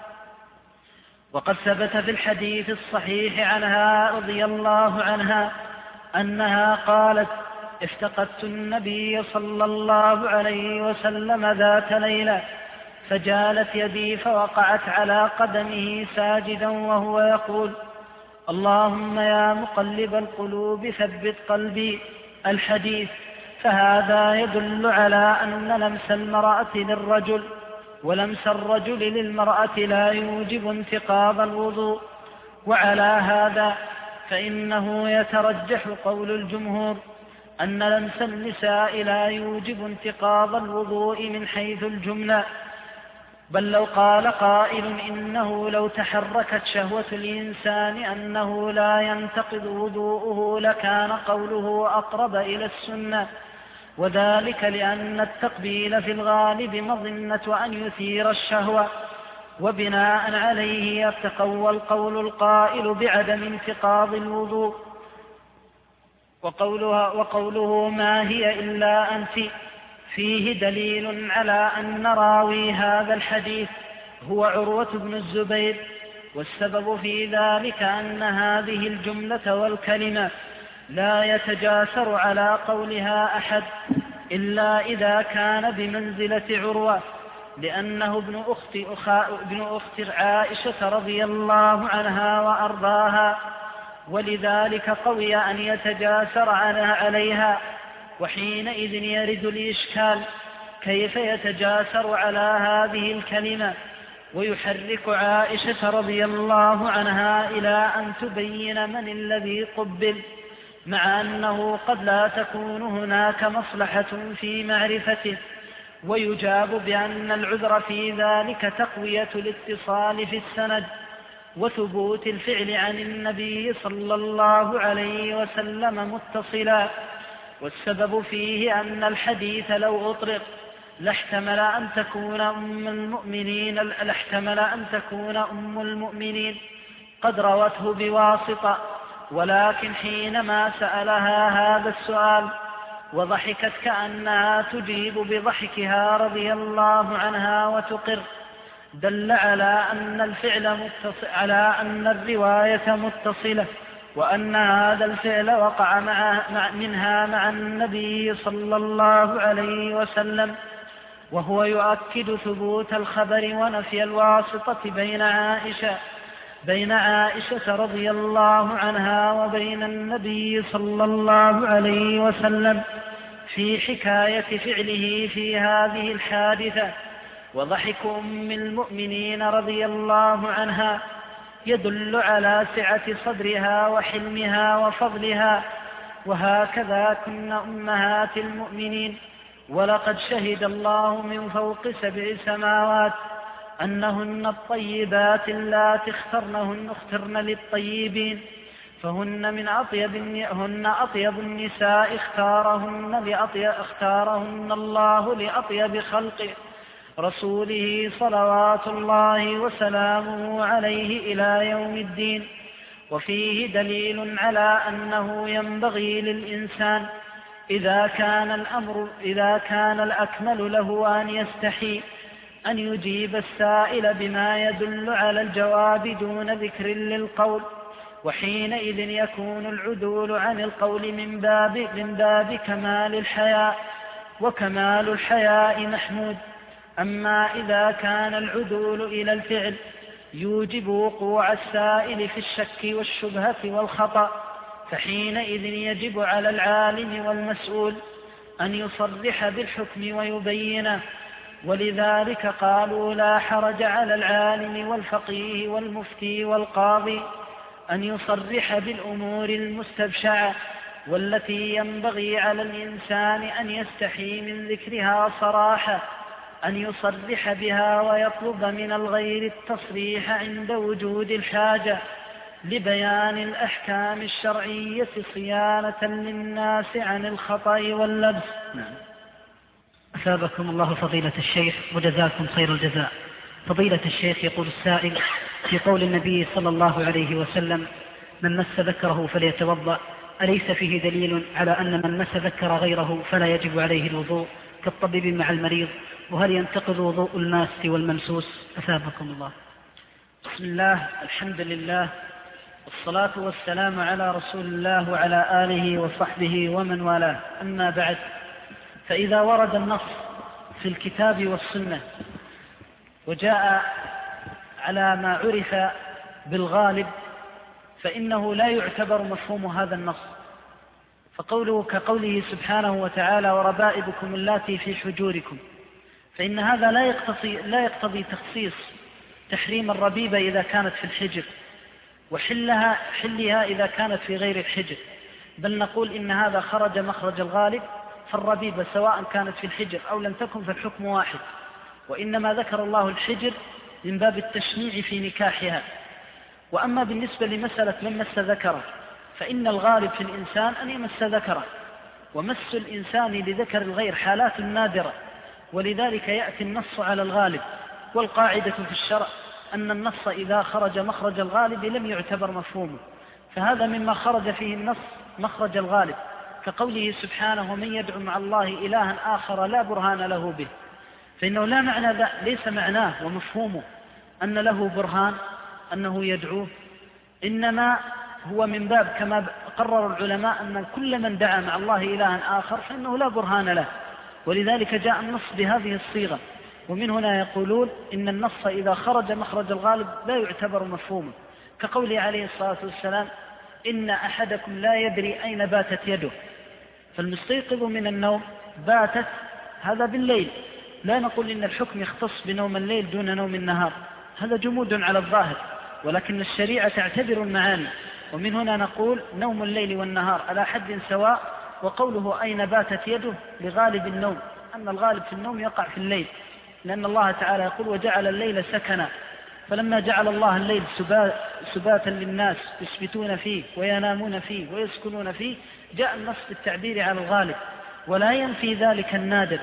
وقد ثبت في الحديث الصحيح عنها رضي الله عنها أنها قالت: افتقدت النبي صلى الله عليه وسلم ذات ليلة فجالت يدي فوقعت على قدمه ساجدا وهو يقول: اللهم يا مقلب القلوب ثبت قلبي. الحديث. فهذا يدل على أن لمس المرأة للرجل ولمس الرجل للمرأة لا يوجب انتقاض الوضوء. وعلى هذا فإنه يترجح قول الجمهور أن لمس النساء لا يوجب انتقاض الوضوء من حيث الجملة، بل لو قال قائل إنه لو تحركت شهوة الإنسان أنه لا ينتقض وضوءه لكان قوله أقرب إلى السنة، وذلك لأن التقبيل في الغالب مظنة أن يثير الشهوة، وبناء عليه يتقوى القول القائل بعدم انتقاض الوضوء. وقوله ما هي إلا أنت فيه دليل على أن راوي هذا الحديث هو عروة بن الزبير، والسبب في ذلك أن هذه الجملة والكلمة لا يتجاسر على قولها أحد إلا إذا كان بمنزلة عروة، لأنه ابن أخت عائشة رضي الله عنها وأرضاها، ولذلك قوي أن يتجاسر عليها. وحينئذ يرد الإشكال: كيف يتجاسر على هذه الكلمة ويحرك عائشة رضي الله عنها إلى أن تبين من الذي قبل، مع أنه قد لا تكون هناك مصلحة في معرفته؟ ويجاب بأن العذر في ذلك تقوية الاتصال في السند وثبوت الفعل عن النبي صلى الله عليه وسلم متصلا. والسبب فيه أن الحديث لو أطلق لاحتمل أن تكون أم المؤمنين قد روته بواسطة، ولكن حينما سألها هذا السؤال وضحكت كأنها تجيب بضحكها رضي الله عنها وتقر، دل على أن الرواية متصلة، وأن هذا الفعل وقع منها مع النبي صلى الله عليه وسلم، وهو يؤكد ثبوت الخبر ونفي الواسطة بين عائشة رضي الله عنها وبين النبي صلى الله عليه وسلم في حكاية فعله في هذه الحادثة. وضحك أم المؤمنين رضي الله عنها يدل على سعة صدرها وحلمها وفضلها، وهكذا كن أمهات المؤمنين. ولقد شهد الله من فوق 7 سماوات أنهن الطيبات اللاتي اخترن للطيبين، فهن أطيب النساء اختارهن الله لأطيب خلقه، رسوله صلوات الله وسلامه عليه إلى يوم الدين. وفيه دليل على أنه ينبغي للإنسان إذا كان الأكمل له أن يستحي أن يجيب السائل بما يدل على الجواب دون ذكر للقول، وحينئذ يكون العدول عن القول من باب كمال الحياء، وكمال الحياء محمود. أما إذا كان العدول إلى الفعل يوجب وقوع السائل في الشك والشبهة والخطأ، فحينئذ يجب على العالم والمسؤول أن يصرح بالحكم ويبينه. ولذلك قالوا لا حرج على العالم والفقيه والمفتي والقاضي أن يصرح بالأمور المستبشعة والتي ينبغي على الإنسان أن يستحي من ذكرها صراحة، أن يصرح بها ويطلب من الغير التصريح عند وجود الحاجة لبيان الأحكام الشرعية صيانة للناس عن الخطأ واللبس. أثابكم الله فضيلة الشيخ وجزاكم خير الجزاء. فضيلة الشيخ يقول السائل: في قول النبي صلى الله عليه وسلم: من مس ذكره فليتوضأ، أليس فيه دليل على أن من مس ذكر غيره فلا يجب عليه الوضوء كالطبيب مع المريض؟ وهل ينتقض وضوء الماس والممسوس؟ أثابكم الله. بسم الله، الحمد لله، والصلاة والسلام على رسول الله وعلى آله وصحبه ومن والاه. أما بعد، فإذا ورد النص في الكتاب والسنة وجاء على ما عرف بالغالب فإنه لا يعتبر مفهوم هذا النص. فقوله كقوله سبحانه وتعالى: وربائبكم اللاتي في حجوركم، فإن هذا لا يقتضي تخصيص تحريم الربيبة إذا كانت في الحجر وحلها إذا كانت في غير الحجر، بل نقول إن هذا خرج مخرج الغالب، فالربيبة سواء كانت في الحجر أو لم تكن فالحكم واحد، وإنما ذكر الله الحجر من باب التشنيع في نكاحها. وأما بالنسبة لمسألة من مس ذكره، فإن الغالب في الإنسان أن يمس ذكره، ومس الإنسان لذكر الغير حالات نادرة، ولذلك يأتي النص على الغالب. والقاعدة في الشرع أن النص إذا خرج مخرج الغالب لم يعتبر مفهومه، فهذا مما خرج فيه النص مخرج الغالب، كقوله سبحانه: ومن يدعو مع الله إلها آخر لا برهان له به، فإنه لا معنى ليس معناه ومفهومه أن له برهان أنه يدعوه، إنما هو من باب كما قرر العلماء أن كل من دعا مع الله إلها آخر فإنه لا برهان له، ولذلك جاء النص بهذه الصيغة. ومن هنا يقولون إن النص إذا خرج مخرج الغالب لا يعتبر مفهوما، كقوله عليه الصلاة والسلام: إن أحدكم لا يدري أين باتت يده، فالمستيقظ من النوم باتت هذا بالليل، لا نقول إن الحكم يختص بنوم الليل دون نوم النهار، هذا جمود على الظاهر، ولكن الشريعة تعتبر المعاني، ومن هنا نقول نوم الليل والنهار على حد سواء. وقوله أين باتت يده لغالب النوم، أن الغالب في النوم يقع في الليل، لأن الله تعالى يقول: وجعل الليل سكنا، فلما جعل الله الليل سباتا للناس يسبتون فيه وينامون فيه ويسكنون فيه، جاء النص بالتعبير على الغالب ولا ينفي ذلك النادر.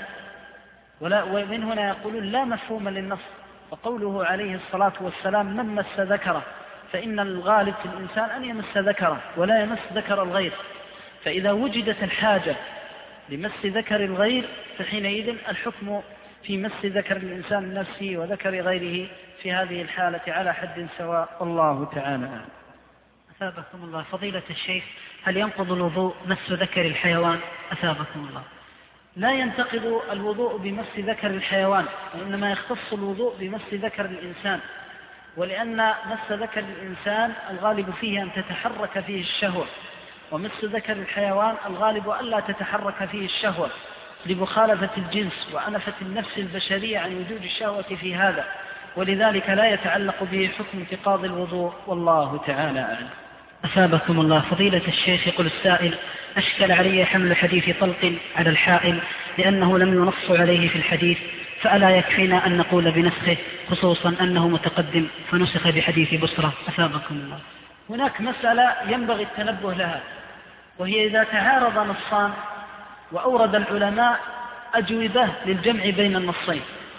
ومن هنا يقولون لا مفهوم للنص. وقوله عليه الصلاة والسلام: من مس ذكره، فإن الغالب في الإنسان أن يمس ذكره ولا يمس ذكر الغير، فإذا وجدت الحاجة لمس ذكر الغير فحينئذ الحكم في مس ذكر الإنسان نفسه وذكر غيره في هذه الحالة على حد سواء، الله تعالى. أثابكم الله فضيلة الشيخ، هل ينقض الوضوء مس ذكر الحيوان؟ أثابكم الله. لا ينتقض الوضوء بمس ذكر الحيوان، وإنما يختص الوضوء بمس ذكر الإنسان، ولأن مس ذكر الإنسان الغالب فيه أن تتحرك فيه الشهوة، ومس ذكر الحيوان الغالب ألا تتحرك فيه الشهوة لمخالفة الجنس وأنفة النفس البشرية عن وجود الشهوة في هذا، ولذلك لا يتعلق به حكم انتقاض الوضوء، والله تعالى أعلم. أثابكم الله فضيلة الشيخ. يقول السائل: أشكل علي حمل حديث طلق على الحائل لأنه لم ينص عليه في الحديث، فألا يكفينا أن نقول بنسخه، خصوصا أنه متقدم فنسخ بحديث بصرة؟ أثابكم الله. هناك مسألة ينبغي التنبه لها، وهي إذا تعارض نصان وأورد العلماء أجوبة للجمع بين النصين،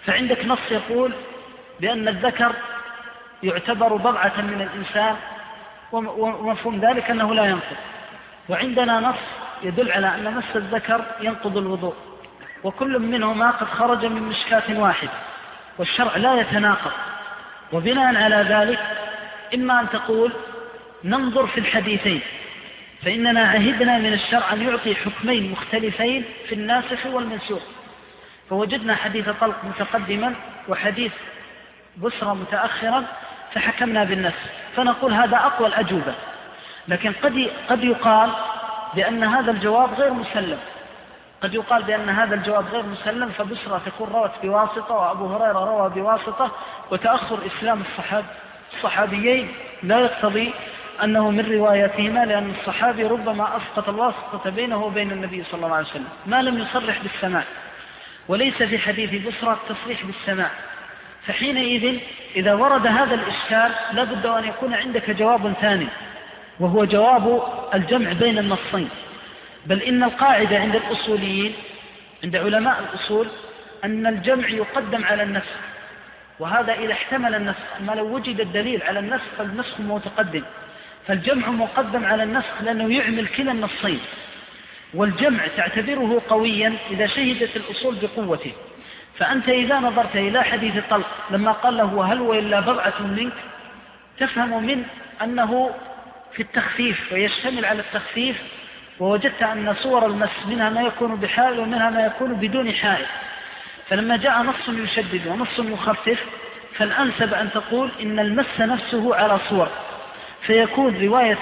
فعندك نص يقول بأن الذكر يعتبر بضعة من الإنسان ومفهوم ذلك أنه لا ينقض، وعندنا نص يدل على أن مس الذكر ينقض الوضوء، وكل منهما قد خرج من مشكاة واحد والشرع لا يتناقض. وبناء على ذلك إما أن تقول ننظر في الحديثين، فإننا عهدنا من الشرع أن يعطي حكمين مختلفين في الناسخ والمنسوخ، فوجدنا حديث طلق متقدما وحديث بسرى متأخرا فحكمنا بالنسخ، فنقول هذا أقوى الأجوبة. لكن قد يقال بأن هذا الجواب غير مسلم، قد يقال بأن هذا الجواب غير مسلم، فبسرى تكون روت بواسطة وأبو هريرة روى بواسطة، وتأخر إسلام الصحابيين لا يقتضي أنه من روايتهما، لأن الصحابي ربما أسقط الواسطة بينه وبين النبي صلى الله عليه وسلم ما لم يصرح بالسماع، وليس في حديث بسرى التصريح بالسماع. فحينئذ إذا ورد هذا الإشكال لابد أن يكون عندك جواب ثاني، وهو جواب الجمع بين النصين. بل إن القاعدة عند الأصوليين، عند علماء الأصول، أن الجمع يقدم على النسخ، وهذا إذا احتمل النسخ. أما لو وجد الدليل على النسخ فالنسخ متقدم، فالجمع مقدم على النسخ لأنه يعمل كلا النصين. والجمع تعتبره قويا إذا شهدت الأصول بقوته. فأنت إذا نظرت إلى حديث الطلق لما قال له هل وإلا بضعة منك، تفهم من أنه في التخفيف ويشتمل على التخفيف، ووجدت أن صور المس منها ما يكون بحائل ومنها ما يكون بدون حائل. فلما جاء نص يشدد ونص يخفف، فالأنسب أن تقول إن المس نفسه على صور، فيكون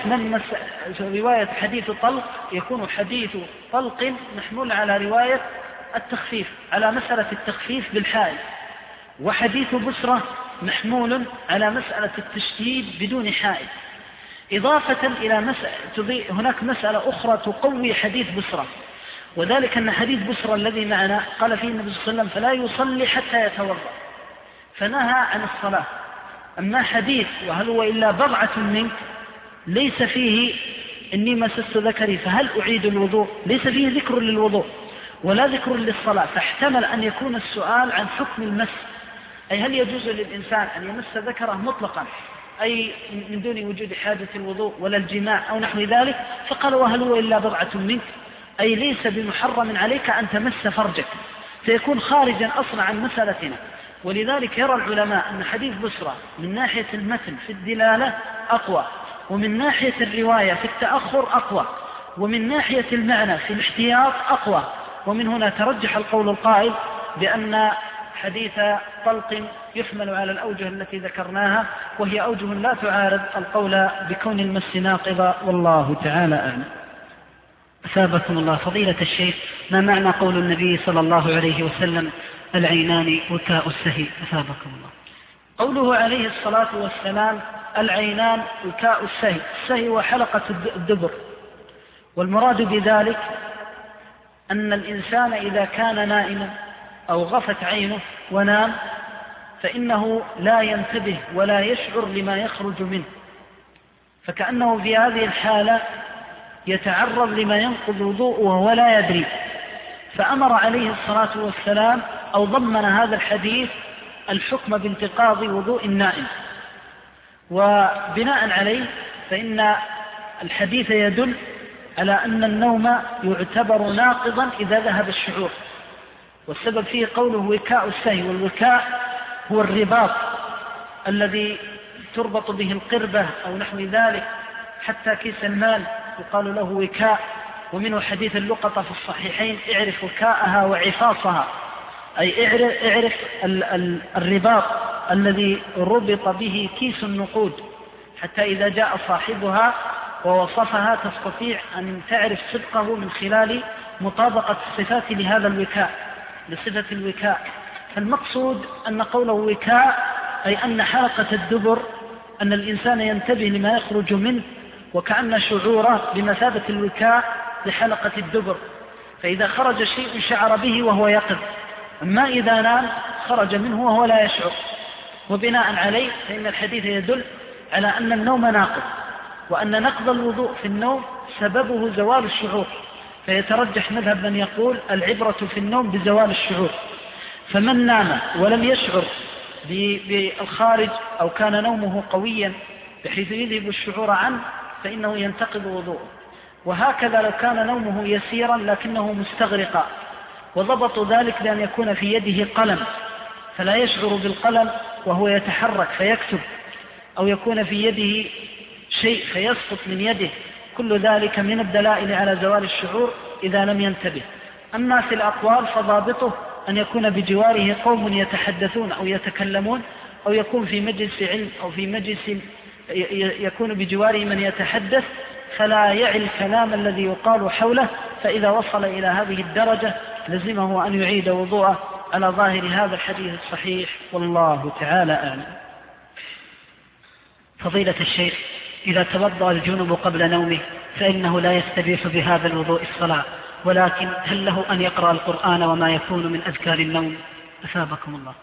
رواية حديث طلق يكون حديث طلق محمول على رواية التخفيف، على مسألة التخفيف بالحائل، وحديث بسرة محمول على مسألة التشديد بدون حائل. إضافة إلى هناك مسألة أخرى تقوي حديث بسرة، وذلك أن حديث بسرة الذي معنا قال فيه النبي صلى الله عليه وسلم فلا يصلي حتى يتوضأ، فنهى عن الصلاة. أما حديث وهل هو إلا بضعة منك ليس فيه إني مسست ذكري فهل أعيد الوضوء، ليس فيه ذكر للوضوء ولا ذكر للصلاة، فاحتمل أن يكون السؤال عن حكم المس، أي هل يجوز للإنسان أن يمس ذكره مطلقا، أي من دون وجود حاجة الوضوء ولا الجماع أو نحو ذلك، فقال وهل هو إلا بضعة منك، أي ليس بمحرم عليك أن تمس فرجك، فيكون خارجا أصلا عن مسألتنا. ولذلك يرى العلماء أن حديث بسرى من ناحية المتن في الدلالة أقوى، ومن ناحية الرواية في التأخر أقوى، ومن ناحية المعنى في الاحتياط أقوى. ومن هنا ترجح القول القائل بأن حديث طلق يحمل على الأوجه التي ذكرناها، وهي أوجه لا تعارض القول بكون المس ناقضا، والله تعالى أعلم. أثابكم الله. فضيلة الشيخ، ما معنى قول النبي صلى الله عليه وسلم العينان وكاء السهي؟ أثابكم الله. قوله عليه الصلاة والسلام العينان وكاء السهي، السهي وحلقة الدبر، والمراد بذلك أن الإنسان إذا كان نائما أو غفت عينه ونام فإنه لا ينتبه ولا يشعر لما يخرج منه، فكأنه في هذه الحالة يتعرض لما ينقض وضوءه وهو لا يدري. فأمر عليه الصلاة والسلام أو ضمن هذا الحديث الحكم بانتقاض وضوء النائم. وبناء عليه فإن الحديث يدل على أن النوم يعتبر ناقضا إذا ذهب الشعور، والسبب فيه قوله وكاء السهي، والوكاء هو الرباط الذي تربط به القربة أو نحو ذلك، حتى كيس المال يقال له وكاء. ومنه حديث اللقطة في الصحيحين اعرف وكاءها وعفاصها، أي اعرف الرباط الذي ربط به كيس النقود، حتى إذا جاء صاحبها ووصفها تستطيع أن تعرف صدقه من خلال مطابقة الصفات لهذا الوكاء، لصفة الوكاء. فالمقصود أن قوله وكاء أي أن حلقة الدبر أن الإنسان ينتبه لما يخرج منه، وكأن شعوره بمثابة الوكاء لحلقة الدبر، فإذا خرج شيء شعر به وهو يقظ، أما إذا نام خرج منه وهو لا يشعر. وبناء عليه فإن الحديث يدل على أن النوم ناقض، وأن نقض الوضوء في النوم سببه زوال الشعور، فيترجح مذهب من يقول العبرة في النوم بزوال الشعور. فمن نام ولم يشعر بالخارج أو كان نومه قويا بحيث يذهب الشعور عنه فإنه ينتقض وضوءه. وهكذا لو كان نومه يسيرا لكنه مستغرقا، وضبطوا ذلك بأن يكون في يده قلم فلا يشعر بالقلم وهو يتحرك فيكتب، أو يكون في يده شيء فيسقط من يده، كل ذلك من الدلائل على زوال الشعور إذا لم ينتبه. أما في الأقوال فضابطه أن يكون بجواره قوم يتحدثون أو يتكلمون، أو يكون في مجلس علم أو في مجلس يكون بجواره من يتحدث، فلا يعي الكلام الذي يقال حوله، فإذا وصل إلى هذه الدرجة لزمه أن يعيد وضوءه على ظاهر هذا الحديث الصحيح، والله تعالى أعلم. فضيلة الشيخ، إذا توضأ الجنب قبل نومه فإنه لا يستبيح بهذا الوضوء الصلاة، ولكن هل له أن يقرأ القرآن وما يكون من أذكار النوم؟ أثابكم الله.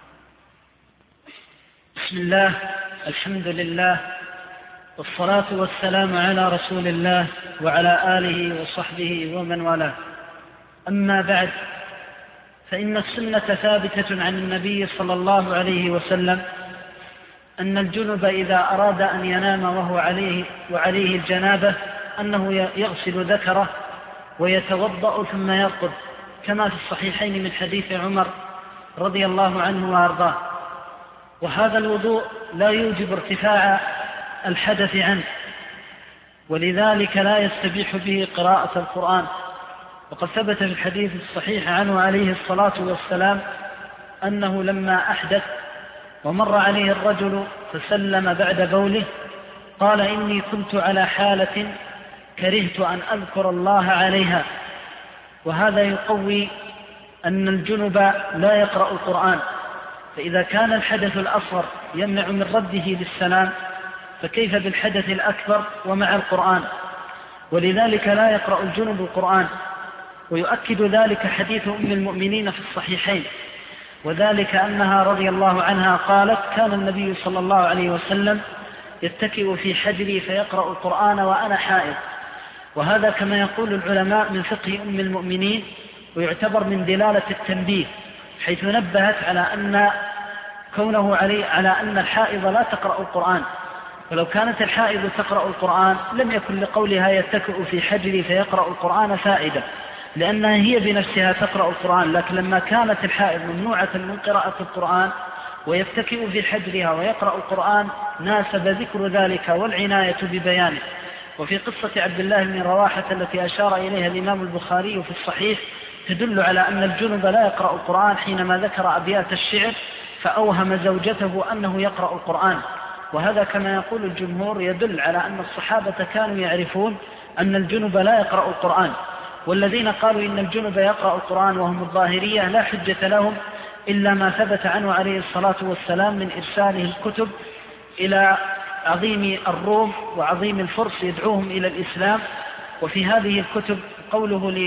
بسم الله، الحمد لله، والصلاة والسلام على رسول الله وعلى آله وصحبه ومن والاه. أما بعد، فإن السنة ثابتة عن النبي صلى الله عليه وسلم أن الجنب إذا أراد أن ينام وعليه الجنابة أنه يغسل ذكره ويتوضأ ثم يرقد، كما في الصحيحين من حديث عمر رضي الله عنه وأرضاه. وهذا الوضوء لا يوجب ارتفاع الحدث عنه، ولذلك لا يستبيح به قراءة القرآن. وقد ثبت في الحديث الصحيح عنه عليه الصلاة والسلام أنه لما أحدث ومر عليه الرجل فسلم بعد بوله قال: إني كنت على حالة كرهت أن أذكر الله عليها. وهذا يقوي أن الجنب لا يقرأ القرآن، فإذا كان الحدث الأصغر يمنع من رده للسلام فكيف بالحدث الأكبر ومع القرآن؟ ولذلك لا يقرأ الجنب القرآن. ويؤكد ذلك حديث أم المؤمنين في الصحيحين، وذلك أنها رضي الله عنها قالت: كان النبي صلى الله عليه وسلم يتكئ في حجري فيقرأ القرآن وأنا حائض. وهذا كما يقول العلماء من فقه أم المؤمنين، ويعتبر من دلالة التنبيه، حيث نبهت على أن كونه على أن الحائض لا تقرأ القرآن. ولو كانت الحائض تقرأ القرآن لم يكن لقولها يتكئ في حجري فيقرأ القرآن فائدة، لأنها هي بنفسها تقرأ القرآن. لكن لما كانت الحائض ممنوعة من قراءة القرآن ويتكئ في حجرها ويقرأ القرآن ناسب ذكر ذلك والعناية ببيانه. وفي قصة عبد الله بن رواحة التي أشار إليها الإمام البخاري في الصحيح تدل على أن الجنب لا يقرأ القرآن حينما ذكر أبيات الشعر فأوهم زوجته أنه يقرأ القرآن. وهذا كما يقول الجمهور يدل على أن الصحابة كانوا يعرفون أن الجنب لا يقرأ القرآن. والذين قالوا إن الجنب يقرأ القرآن وهم الظاهرية لا حجة لهم إلا ما ثبت عنه عليه الصلاة والسلام من إرساله الكتب إلى عظيم الروم وعظيم الفرس يدعوهم إلى الإسلام. وفي هذه الكتب قوله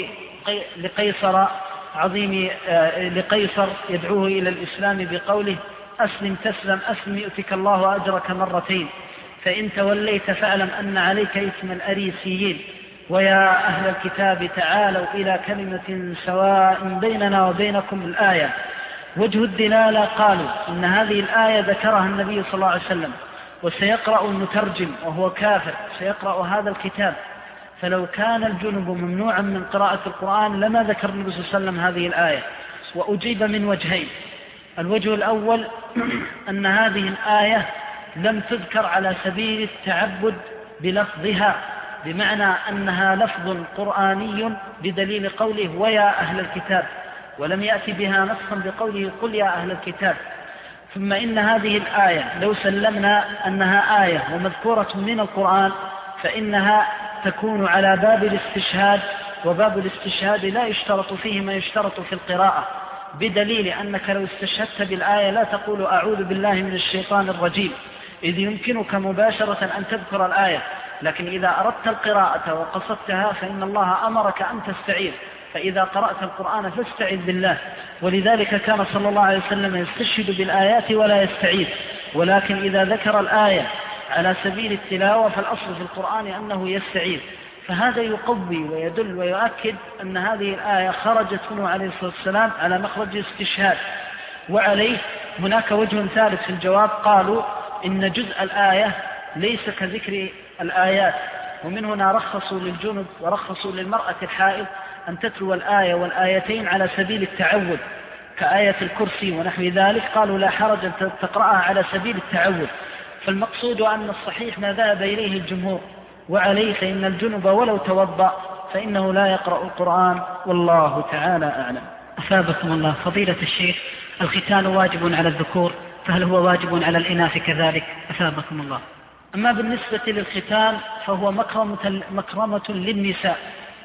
لقيصر يدعوه إلى الإسلام بقوله: أسلم تسلم، أسلم يؤتك الله أجرك مرتين، فإن توليت فاعلم أن عليك إثم الأريسيين، ويا أهل الكتاب تعالوا إلى كلمة سواء بيننا وبينكم. الآية وجه الدلالة قالوا إن هذه الآية ذكرها النبي صلى الله عليه وسلم، وسيقرأ المترجم وهو كافر سيقرأ هذا الكتاب، فلو كان الجنب ممنوعا من قراءة القرآن لما ذكر النبي صلى الله عليه وسلم هذه الآية. وأجيب من وجهين: الوجه الأول أن هذه الآية لم تذكر على سبيل التعبد بلفظها، بمعنى أنها لفظ قرآني بدليل قوله ويا أهل الكتاب، ولم يأتي بها نصا بقوله قل يا أهل الكتاب. ثم إن هذه الآية لو سلمنا أنها آية ومذكورة من القرآن فإنها تكون على باب الاستشهاد، وباب الاستشهاد لا يشترط فيه ما يشترط في القراءة، بدليل أنك لو استشهدت بالآية لا تقول أعوذ بالله من الشيطان الرجيم، إذ يمكنك مباشرة أن تذكر الآية. لكن إذا أردت القراءة وقصدتها فإن الله أمرك أن تستعيذ، فإذا قرأت القرآن فاستعذ بالله. ولذلك كان صلى الله عليه وسلم يستشهد بالآيات ولا يستعيذ. ولكن إذا ذكر الآية على سبيل التلاوة فالأصل في القرآن أنه يستعيذ. فهذا يقوي ويدل ويؤكد أن هذه الآية خرجت منه عليه الصلاة والسلام على مخرج الاستشهاد، وعليه هناك وجه ثالث في الجواب، قالوا إن جزء الآية ليس كذكر الآيات، ومن هنا رخصوا للجنب ورخصوا للمرأة الحائض أن تتلو الآية والآيتين على سبيل التعود كآية الكرسي ونحو ذلك، قالوا لا حرج أن تقرأها على سبيل التعود. فالمقصود أن الصحيح ما ذهب إليه الجمهور، وعليه فإن الجنب ولو توضأ فإنه لا يقرأ القرآن، والله تعالى أعلم. أثابكم الله. فضيلة الشيخ، الختان واجب على الذكور، فهل هو واجب على الإناث كذلك؟ أثابكم الله. أما بالنسبة للختان فهو مكرمة للنساء،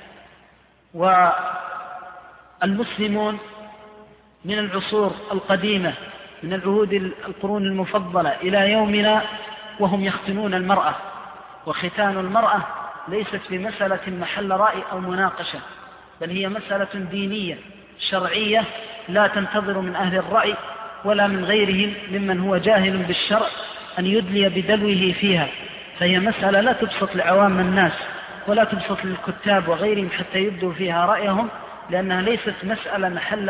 والمسلمون من العصور القديمة من العهود القرون المفضلة إلى يومنا وهم يختنون المرأة، وختان المرأة ليست بمسألة محل رأي أو مناقشة، بل هي مسألة دينية شرعية لا تنتظر من أهل الرأي ولا من غيرهم ممن هو جاهل بالشرع أن يدلي بدلوه فيها، فهي مسألة لا تبسط لعوام الناس ولا تبسط للكتاب وغيرهم حتى يبدوا فيها رأيهم، لأنها ليست مسألة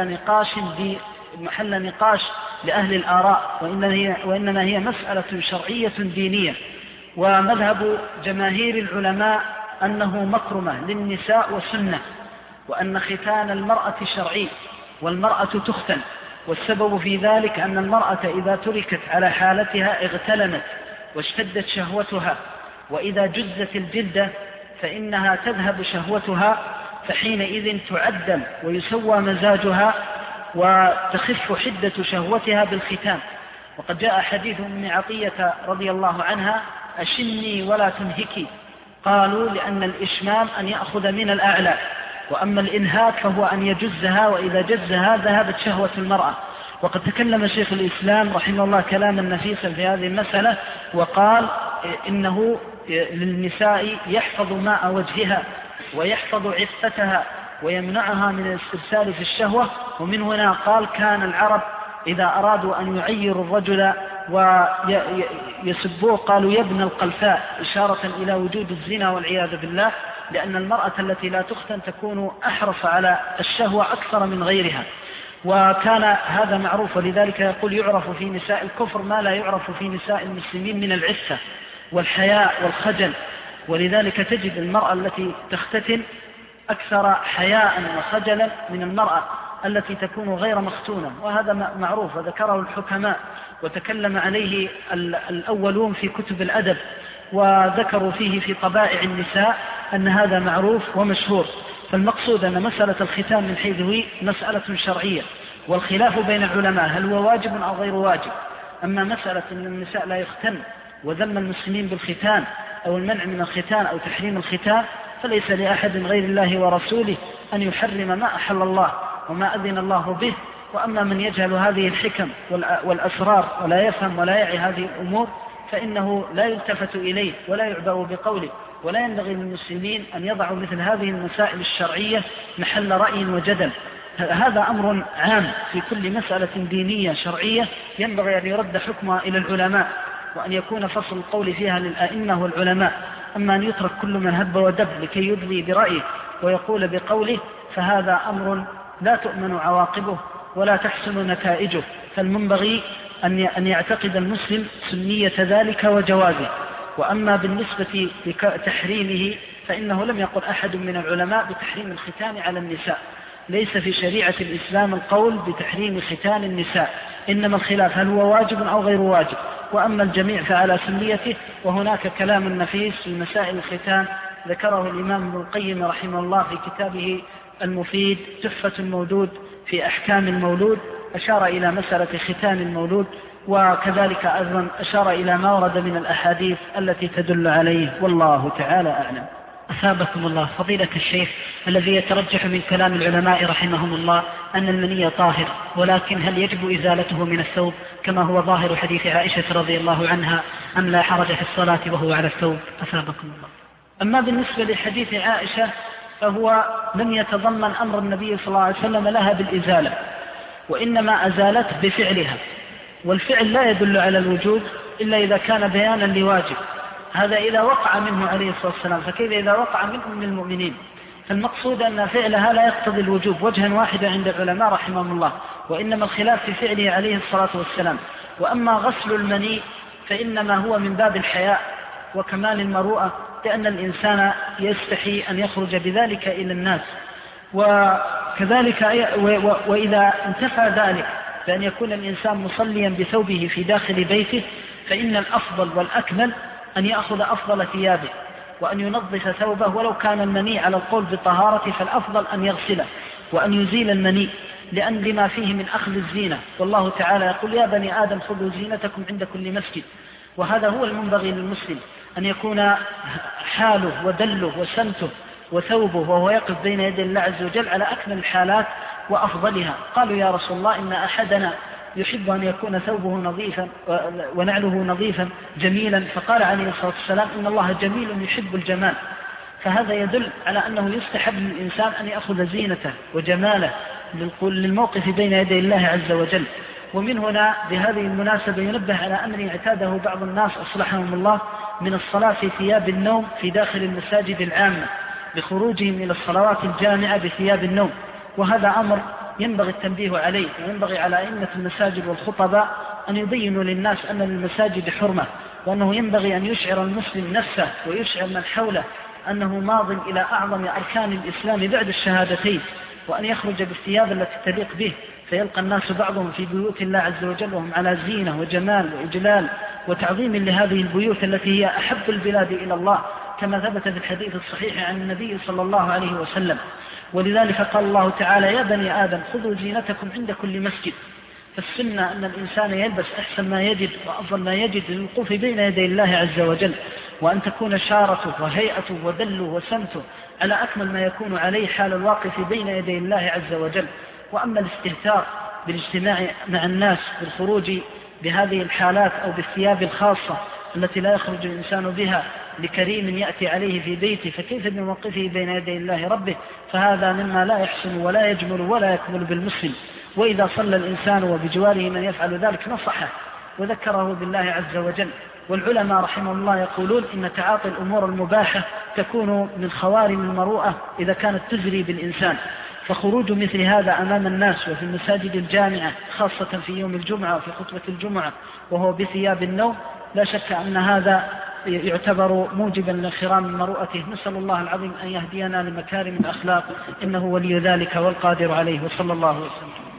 محل نقاش لأهل الآراء، وإنما هي مسألة شرعية دينية. ومذهب جماهير العلماء أنه مكرمة للنساء وسنة، وأن ختان المرأة شرعي والمرأة تختن، والسبب في ذلك أن المرأة إذا تركت على حالتها اغتلمت واشتدت شهوتها، وإذا جزت الجلدة فإنها تذهب شهوتها، فحينئذ تعدل ويسوى مزاجها وتخف حدة شهوتها بالختان. وقد جاء حديث من عطية رضي الله عنها: أشني ولا تنهكي، قالوا لأن الإشمام أن يأخذ من الأعلى، وأما الإنهاك فهو أن يجزها، وإذا جزها ذهبت شهوة المرأة. وقد تكلم شيخ الإسلام رحمه الله كلاما نفيسا في هذه المسألة، وقال إنه للنساء يحفظ ماء وجهها ويحفظ عفتها ويمنعها من الاسترسال في الشهوة. ومن هنا قال: كان العرب إذا أرادوا أن يعيروا الرجل ويسبوه قالوا يا ابن القلفاء، إشارة إلى وجود الزنا والعياذ بالله، لأن المرأة التي لا تختن تكون أحرص على الشهوة أكثر من غيرها. وكان هذا معروف، ولذلك يقول: يعرف في نساء الكفر ما لا يعرف في نساء المسلمين من العفة والحياء والخجل. ولذلك تجد المرأة التي تختتن أكثر حياء وخجلا من المرأة التي تكون غير مختونة، وهذا معروف وذكره الحكماء وتكلم عليه الأولون في كتب الأدب، وذكروا فيه في طبائع النساء أن هذا معروف ومشهور. فالمقصود أن مسألة الختان من حيث هي مسألة شرعية، والخلاف بين العلماء هل هو واجب أو غير واجب. أما مسألة أن النساء لا يختن وذم المسلمين بالختان أو المنع من الختان أو تحريم الختان، فليس لأحد غير الله ورسوله أن يحرم ما أحل الله وما أذن الله به. وأما من يجهل هذه الحكم والأسرار ولا يفهم ولا يعي هذه الأمور فإنه لا يلتفت إليه ولا يعبأ بقوله، ولا ينبغي للمسلمين أن يضعوا مثل هذه المسائل الشرعية محل رأي وجدل. هذا أمر عام في كل مسألة دينية شرعية ينبغي أن يرد حكمها إلى العلماء، وأن يكون فصل القول فيها للآئمة والعلماء. أما أن يترك كل من هب ودب لكي يدلي برأيه ويقول بقوله فهذا أمر لا تؤمن عواقبه ولا تحسن نتائجه. فالمنبغي أن يعتقد المسلم سنية ذلك وجوازه. وأما بالنسبة لتحريمه فإنه لم يقل أحد من العلماء بتحريم الختان على النساء، ليس في شريعة الإسلام القول بتحريم ختان النساء، إنما الخلاف هل هو واجب أو غير واجب. وأما الجميع فعلى سنيته. وهناك كلام نفيس في مسائل الختان ذكره الإمام ابن القيم رحمه الله في كتابه المفيد تحفة المولود في أحكام المولود، أشار إلى مسألة ختان المولود، وكذلك أيضا أشار إلى ما ورد من الأحاديث التي تدل عليه، والله تعالى أعلم. أثابكم الله. فضيلة الشيخ، الذي يترجح من كلام العلماء رحمهم الله أن المني طاهر، ولكن هل يجب إزالته من الثوب كما هو ظاهر حديث عائشة رضي الله عنها، أم لا حرج في الصلاة وهو على الثوب؟ أثابكم الله. أما بالنسبة لحديث عائشة فهو لم يتضمن أمر النبي صلى الله عليه وسلم لها بالإزالة، وإنما أزالته بفعلها، والفعل لا يدل على الوجوب إلا إذا كان بيانا لواجب. هذا إذا وقع منه عليه الصلاة والسلام، فكيف إذا وقع منه من المؤمنين؟ فالمقصود أن فعلها لا يقتضي الوجوب وجها واحدا عند العلماء رحمهم الله، وإنما الخلاف في فعله عليه الصلاة والسلام. وأما غسل المني فإنما هو من باب الحياء وكمال المروءة، لأن الإنسان يستحي أن يخرج بذلك إلى الناس. وكذلك وإذا انتفى ذلك بأن يكون الإنسان مصليا بثوبه في داخل بيته، فإن الأفضل والأكمل أن يأخذ أفضل ثيابه وأن ينظف ثوبه، ولو كان المني على القول بطهارة فالأفضل أن يغسله وأن يزيل المني، لأن لما فيه من أخذ الزينة. والله تعالى يقول: يا بني آدم خذوا زينتكم عند كل مسجد. وهذا هو المنبغي للمسلم، أن يكون حاله ودله وسمته وثوبه وهو يقف بين يدي الله عز وجل على أكمل الحالات وأفضلها. قالوا: يا رسول الله، إن أحدنا يحب أن يكون ثوبه نظيفا ونعله نظيفا جميلا. فقال عليه الصلاة والسلام: إن الله جميل يحب الجمال. فهذا يدل على أنه يستحب للإنسان أن يأخذ زينته وجماله للموقف بين يدي الله عز وجل. ومن هنا بهذه المناسبة ينبه على أمر اعتاده بعض الناس أصلحهم الله من الصلاة في ثياب النوم في داخل المساجد العامة، بخروجهم إلى الصلوات الجامعة بثياب النوم. وهذا أمر ينبغي التنبيه عليه، وينبغي على أئمة المساجد والخطباء أن يبينوا للناس أن للمساجد حرمة، وأنه ينبغي أن يشعر المسلم نفسه ويشعر من حوله أنه ماض إلى أعظم أركان الإسلام بعد الشهادتين، وأن يخرج بالثياب التي تليق به، فيلقى الناس بعضهم في بيوت الله عز وجل وهم على زينة وجمال وإجلال وتعظيم لهذه البيوت التي هي أحب البلاد إلى الله، كما ثبت في الحديث الصحيح عن النبي صلى الله عليه وسلم. ولذلك قال الله تعالى: يا بني آدم خذوا زينتكم عند كل مسجد. فالسنة أن الإنسان يلبس أحسن ما يجد وأفضل ما يجد للوقوف بين يدي الله عز وجل، وأن تكون شارته وهيئته ودله وسمته على أكمل ما يكون عليه حال الواقف بين يدي الله عز وجل. وأما الاستهتار بالاجتماع مع الناس بالخروج بهذه الحالات أو بالثياب الخاصة التي لا يخرج الإنسان بها لكريم يأتي عليه في بيته، فكيف بموقفه بين يدي الله ربه؟ فهذا مما لا يحسن ولا يجمل ولا يكمل بالمسلم. وإذا صلى الإنسان وبجواره من يفعل ذلك نصحه وذكره بالله عز وجل. والعلماء رحمه الله يقولون: إن تعاطي الأمور المباحة تكون من خوارم المروءة إذا كانت تزري بالإنسان. فخروج مثل هذا أمام الناس وفي المساجد الجامعة خاصة في يوم الجمعة وفي خطبة الجمعة وهو بثياب النوم، لا شك أن هذا يعتبر موجبا لانخرام مروءته. نسأل الله العظيم أن يهدينا لمكارم الأخلاق، إنه ولي ذلك والقادر عليه. وصلى الله وسلم.